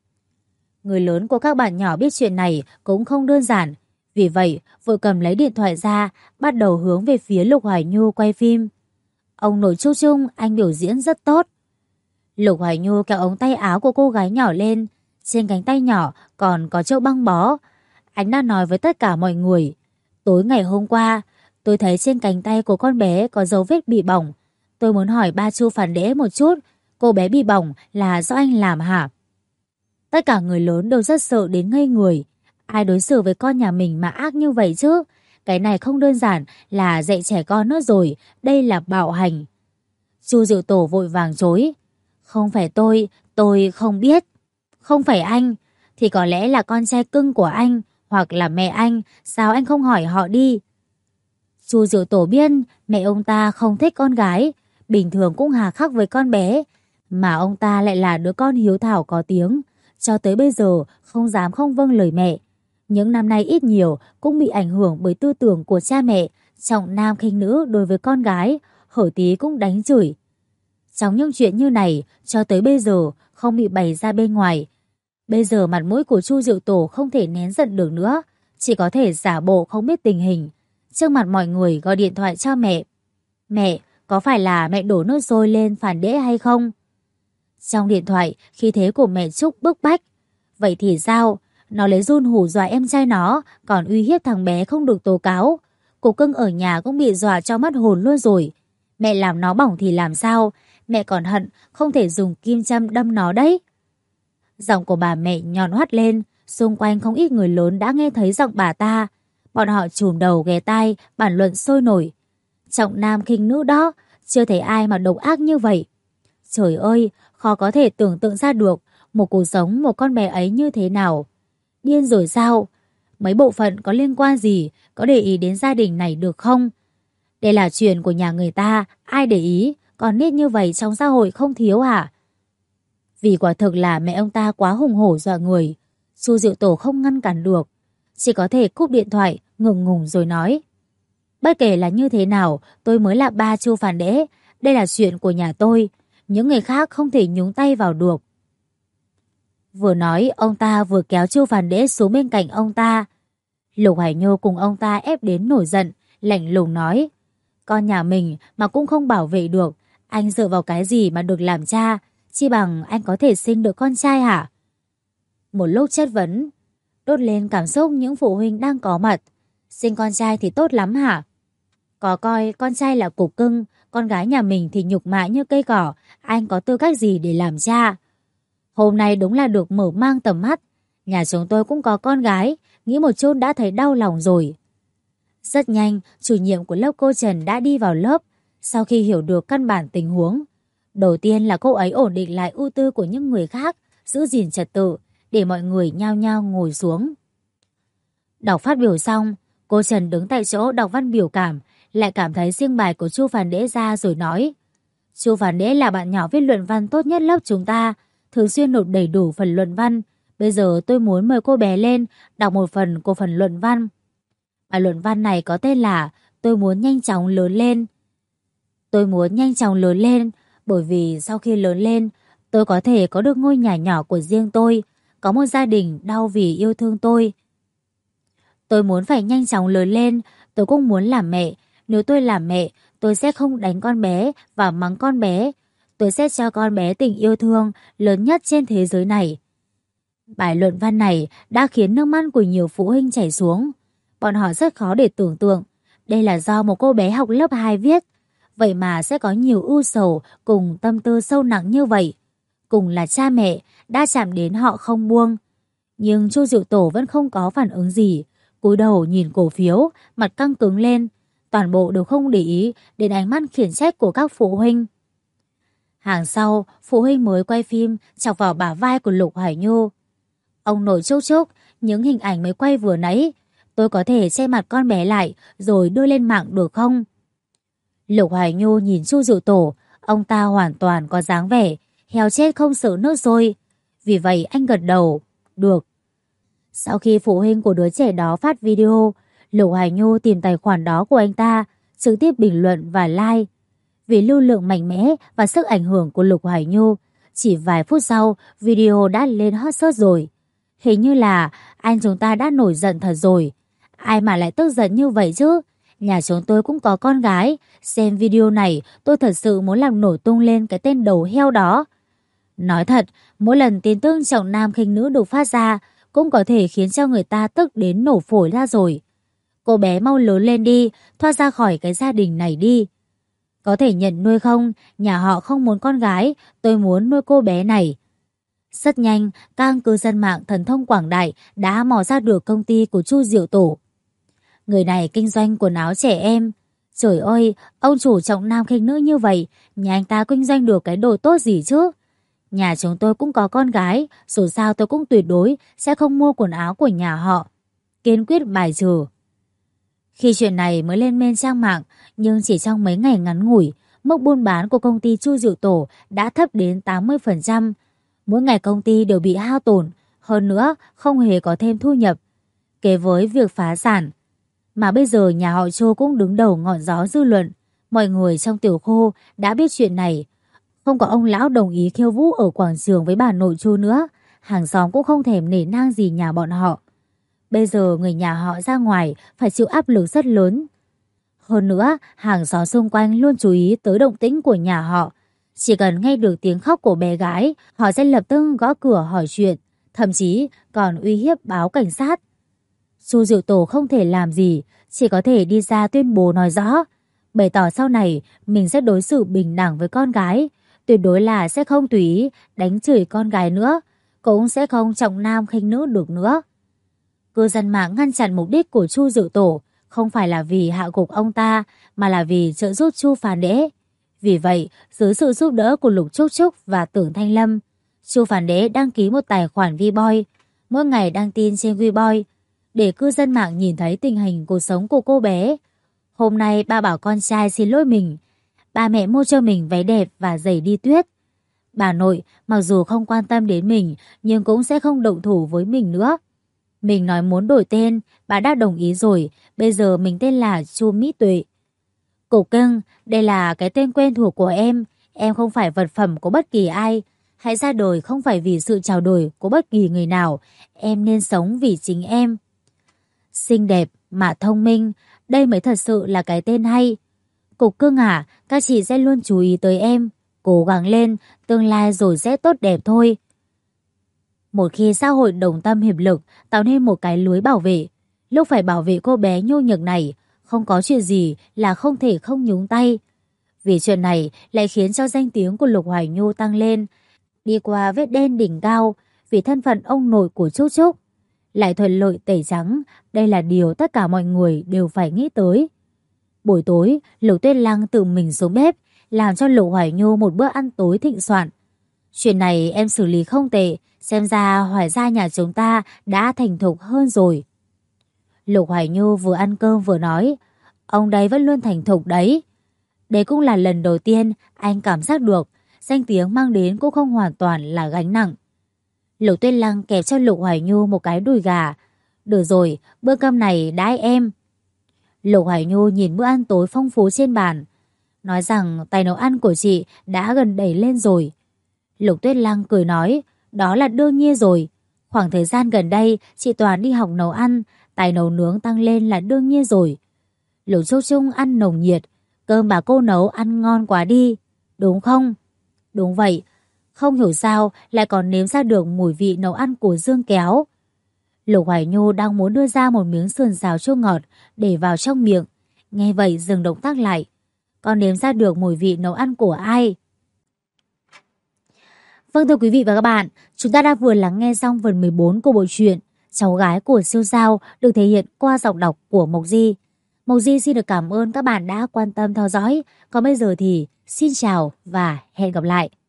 Người lớn của các bạn nhỏ biết chuyện này cũng không đơn giản, vì vậy vội cầm lấy điện thoại ra, bắt đầu hướng về phía Lục Hoài Nhu quay phim. Ông nội Chu Trung, anh biểu diễn rất tốt. Lục Hoài Nhu kéo ống tay áo của cô gái nhỏ lên, trên cánh tay nhỏ còn có châu băng bó. Anh đã nói với tất cả mọi người. Tối ngày hôm qua, tôi thấy trên cánh tay của con bé có dấu vết bị bỏng. Tôi muốn hỏi ba Chu Phản Đế một chút, cô bé bị bỏng là do anh làm hả? Tất cả người lớn đều rất sợ đến ngây người. Ai đối xử với con nhà mình mà ác như vậy chứ? Cái này không đơn giản là dạy trẻ con nữa rồi, đây là bạo hành. Chu Diệu Tổ vội vàng chối. Không phải tôi không biết. Không phải anh, thì có lẽ là con trai cưng của anh, hoặc là mẹ anh, sao anh không hỏi họ đi? Chu Diệu Tổ biết mẹ ông ta không thích con gái, bình thường cũng hà khắc với con bé, mà ông ta lại là đứa con hiếu thảo có tiếng, cho tới bây giờ không dám không vâng lời mẹ. Những năm nay ít nhiều cũng bị ảnh hưởng bởi tư tưởng của cha mẹ, trọng nam khinh nữ đối với con gái, hở tí cũng đánh chửi. Trong những chuyện như này, cho tới bây giờ không bị bày ra bên ngoài. Bây giờ mặt mũi của Chu Diệu Tổ không thể nén giận được nữa, chỉ có thể giả bộ không biết tình hình. Trước mặt mọi người gọi điện thoại cho mẹ. Mẹ, có phải là mẹ đổ nước sôi lên phản đễ hay không? Trong điện thoại, khí thế của mẹ Trúc bức bách. Vậy thì sao? Nó lấy run hù dọa em trai nó, còn uy hiếp thằng bé không được tố cáo. Cục cưng ở nhà cũng bị dọa cho mất hồn luôn rồi. Mẹ làm nó bỏng thì làm sao? Mẹ còn hận, không thể dùng kim châm đâm nó đấy. Giọng của bà mẹ nhọn hoắt lên, xung quanh không ít người lớn đã nghe thấy giọng bà ta. Bọn họ chùm đầu ghé tai, bàn luận sôi nổi. Trọng nam khinh nữ đó, chưa thấy ai mà độc ác như vậy. Trời ơi, khó có thể tưởng tượng ra được một cuộc sống một con bé ấy như thế nào. Điên rồi sao? Mấy bộ phận có liên quan gì, có để ý đến gia đình này được không? Đây là chuyện của nhà người ta, ai để ý, còn nết như vậy trong xã hội không thiếu hả? Vì quả thực là mẹ ông ta quá hùng hổ dọa người, Chu Diệu Tổ không ngăn cản được, chỉ có thể cúp điện thoại, ngượng ngùng rồi nói. Bất kể là như thế nào, tôi mới là ba Chu Phản Đễ, đây là chuyện của nhà tôi, những người khác không thể nhúng tay vào được. Vừa nói, ông ta vừa kéo Chu Phản Đễ xuống bên cạnh ông ta. Lục Hải Nhô cùng ông ta ép đến nổi giận, lạnh lùng nói. Con nhà mình mà cũng không bảo vệ được, anh dựa vào cái gì mà được làm cha, chi bằng anh có thể sinh được con trai hả? Một lúc chất vấn, đốt lên cảm xúc những phụ huynh đang có mặt. Sinh con trai thì tốt lắm hả? Có coi con trai là cục cưng, con gái nhà mình thì nhục mạ như cây cỏ, anh có tư cách gì để làm cha? Hôm nay đúng là được mở mang tầm mắt. Nhà chúng tôi cũng có con gái, nghĩ một chút đã thấy đau lòng rồi. Rất nhanh, chủ nhiệm của lớp cô Trần đã đi vào lớp. Sau khi hiểu được căn bản tình huống, đầu tiên là cô ấy ổn định lại ưu tư của những người khác, giữ gìn trật tự, để mọi người nhao nhao ngồi xuống. Đọc phát biểu xong, cô Trần đứng tại chỗ đọc văn biểu cảm, lại cảm thấy riêng bài của Chu Phản Đễ ra rồi nói. Chu Phản Đễ là bạn nhỏ viết luận văn tốt nhất lớp chúng ta, thường xuyên nộp đầy đủ phần luận văn. Bây giờ tôi muốn mời cô bé lên đọc một phần của phần luận văn. Bài luận văn này có tên là Tôi muốn nhanh chóng lớn lên. Tôi muốn nhanh chóng lớn lên bởi vì sau khi lớn lên, tôi có thể có được ngôi nhà nhỏ của riêng tôi, có một gia đình đau vì yêu thương tôi. Tôi muốn phải nhanh chóng lớn lên, tôi cũng muốn làm mẹ. Nếu tôi làm mẹ, tôi sẽ không đánh con bé và mắng con bé. Tôi sẽ cho con bé tình yêu thương lớn nhất trên thế giới này. Bài luận văn này đã khiến nước mắt của nhiều phụ huynh chảy xuống. Bọn họ rất khó để tưởng tượng. Đây là do một cô bé học lớp 2 viết. Vậy mà sẽ có nhiều ưu sầu cùng tâm tư sâu nặng như vậy. Cùng là cha mẹ, đã chạm đến họ không buông. Nhưng Chu Diệu Tổ vẫn không có phản ứng gì. Cúi đầu nhìn cổ phiếu, mặt căng cứng lên. Toàn bộ đều không để ý đến ánh mắt khiển trách của các phụ huynh. Hàng sau, phụ huynh mới quay phim chọc vào bả vai của Lục Hải Nhô. Ông nội Trúc Trúc, những hình ảnh mới quay vừa nãy, tôi có thể che mặt con bé lại rồi đưa lên mạng được không? Lục Hải Nhô nhìn Chu Diệu Tổ, ông ta hoàn toàn có dáng vẻ heo chết không sợ nước sôi. Vì vậy anh gật đầu, được. Sau khi phụ huynh của đứa trẻ đó phát video, Lục Hải Nhô tìm tài khoản đó của anh ta, trực tiếp bình luận và like. Vì lưu lượng mạnh mẽ và sức ảnh hưởng của Lục Hải Nhô, chỉ vài phút sau video đã lên hot search rồi. Hình như là anh chúng ta đã nổi giận thật rồi. Ai mà lại tức giận như vậy chứ? Nhà chúng tôi cũng có con gái. Xem video này tôi thật sự muốn làm nổ tung lên cái tên đầu heo đó. Nói thật, mỗi lần tin tức trọng nam khinh nữ được phát ra cũng có thể khiến cho người ta tức đến nổ phổi ra rồi. Cô bé mau lớn lên đi, thoát ra khỏi cái gia đình này đi. Có thể nhận nuôi không? Nhà họ không muốn con gái, tôi muốn nuôi cô bé này. Rất nhanh, các cư dân mạng thần thông quảng đại đã mò ra được công ty của Chu Diệu Tổ. Người này kinh doanh quần áo trẻ em. Trời ơi, ông chủ trọng nam khinh nữ như vậy, nhà anh ta kinh doanh được cái đồ tốt gì chứ? Nhà chúng tôi cũng có con gái, dù sao tôi cũng tuyệt đối sẽ không mua quần áo của nhà họ. Kiên quyết bài trừ. Khi chuyện này mới lên men trang mạng, nhưng chỉ trong mấy ngày ngắn ngủi, mức buôn bán của công ty Chu Diệu Tổ đã thấp đến 80%. Mỗi ngày công ty đều bị hao tổn, hơn nữa không hề có thêm thu nhập, kế với việc phá sản. Mà bây giờ nhà họ Chu cũng đứng đầu ngọn gió dư luận. Mọi người trong tiểu khu đã biết chuyện này. Không có ông lão đồng ý khiêu vũ ở quảng trường với bà nội Chu nữa. Hàng xóm cũng không thèm nể nang gì nhà bọn họ. Bây giờ người nhà họ ra ngoài phải chịu áp lực rất lớn. Hơn nữa, hàng xóm xung quanh luôn chú ý tới động tĩnh của nhà họ. Chỉ cần nghe được tiếng khóc của bé gái, họ sẽ lập tức gõ cửa hỏi chuyện, thậm chí còn uy hiếp báo cảnh sát. Chu Diệu Tổ không thể làm gì, chỉ có thể đi ra tuyên bố nói rõ, bày tỏ sau này mình sẽ đối xử bình đẳng với con gái, tuyệt đối là sẽ không tùy ý đánh chửi con gái nữa, cũng sẽ không trọng nam khinh nữ được nữa. Cư dân mạng ngăn chặn mục đích của Chu Diệu Tổ không phải là vì hạ gục ông ta, mà là vì trợ giúp Chu Phản Đễ. Vì vậy, dưới sự giúp đỡ của Lục Trúc Trúc và Tưởng Thanh Lâm, Chu Phản Đễ đăng ký một tài khoản Vboy, mỗi ngày đăng tin trên Vboy để cư dân mạng nhìn thấy tình hình cuộc sống của cô bé. Hôm nay ba bảo con trai xin lỗi mình, ba mẹ mua cho mình váy đẹp và giày đi tuyết. Bà nội mặc dù không quan tâm đến mình nhưng cũng sẽ không động thủ với mình nữa. Mình nói muốn đổi tên, bà đã đồng ý rồi, bây giờ mình tên là Chu Mỹ Tuệ. Cục cưng, đây là cái tên quen thuộc của em không phải vật phẩm của bất kỳ ai. Hãy ra đời không phải vì sự trao đổi của bất kỳ người nào, em nên sống vì chính em. Xinh đẹp mà thông minh, đây mới thật sự là cái tên hay. Cục cưng à, các chị sẽ luôn chú ý tới em. Cố gắng lên, tương lai rồi sẽ tốt đẹp thôi. Một khi xã hội đồng tâm hiệp lực tạo nên một cái lưới bảo vệ, lúc phải bảo vệ cô bé nhu nhược này, không có chuyện gì là không thể không nhúng tay. Vì chuyện này lại khiến cho danh tiếng của Lục Hoài Nhu tăng lên, đi qua vết đen đỉnh cao vì thân phận ông nội của Trúc Trúc. Lại thuận lợi tẩy trắng, đây là điều tất cả mọi người đều phải nghĩ tới. Buổi tối, Lục Tuyết Lăng tự mình xuống bếp, làm cho Lục Hoài Nhu một bữa ăn tối thịnh soạn. Chuyện này em xử lý không tệ, xem ra Hoài gia nhà chúng ta đã thành thục hơn rồi. Lục Hoài Nhu vừa ăn cơm vừa nói, ông đấy vẫn luôn thành thục đấy. Đây cũng là lần đầu tiên anh cảm giác được danh tiếng mang đến cũng không hoàn toàn là gánh nặng. Lục Tuyết Lăng kẹp cho Lục Hoài Nhu một cái đùi gà. Được rồi, bữa cơm này đãi em. Lục Hoài Nhu nhìn bữa ăn tối phong phú trên bàn, nói rằng tài nấu ăn của chị đã gần đẩy lên rồi. Lục Tuyết Lăng cười nói, đó là đương nhiên rồi. Khoảng thời gian gần đây chị toàn đi học nấu ăn, tài nấu nướng tăng lên là đương nhiên rồi. Lục Trúc Trung ăn nồng nhiệt, cơm bà cô nấu ăn ngon quá đi, đúng không? Đúng vậy, không hiểu sao lại còn nếm ra được mùi vị nấu ăn của Dương Kéo. Lục Hoài Nhu đang muốn đưa ra một miếng sườn xào chua ngọt để vào trong miệng, nghe vậy dừng động tác lại. Con nếm ra được mùi vị nấu ăn của ai? Vâng, thưa quý vị và các bạn, chúng ta đã vừa lắng nghe xong phần 14 của bộ truyện Cháu gái của siêu sao được thể hiện qua giọng đọc của Mộc Di. Mộc Di xin được cảm ơn các bạn đã quan tâm theo dõi. Còn bây giờ thì xin chào và hẹn gặp lại.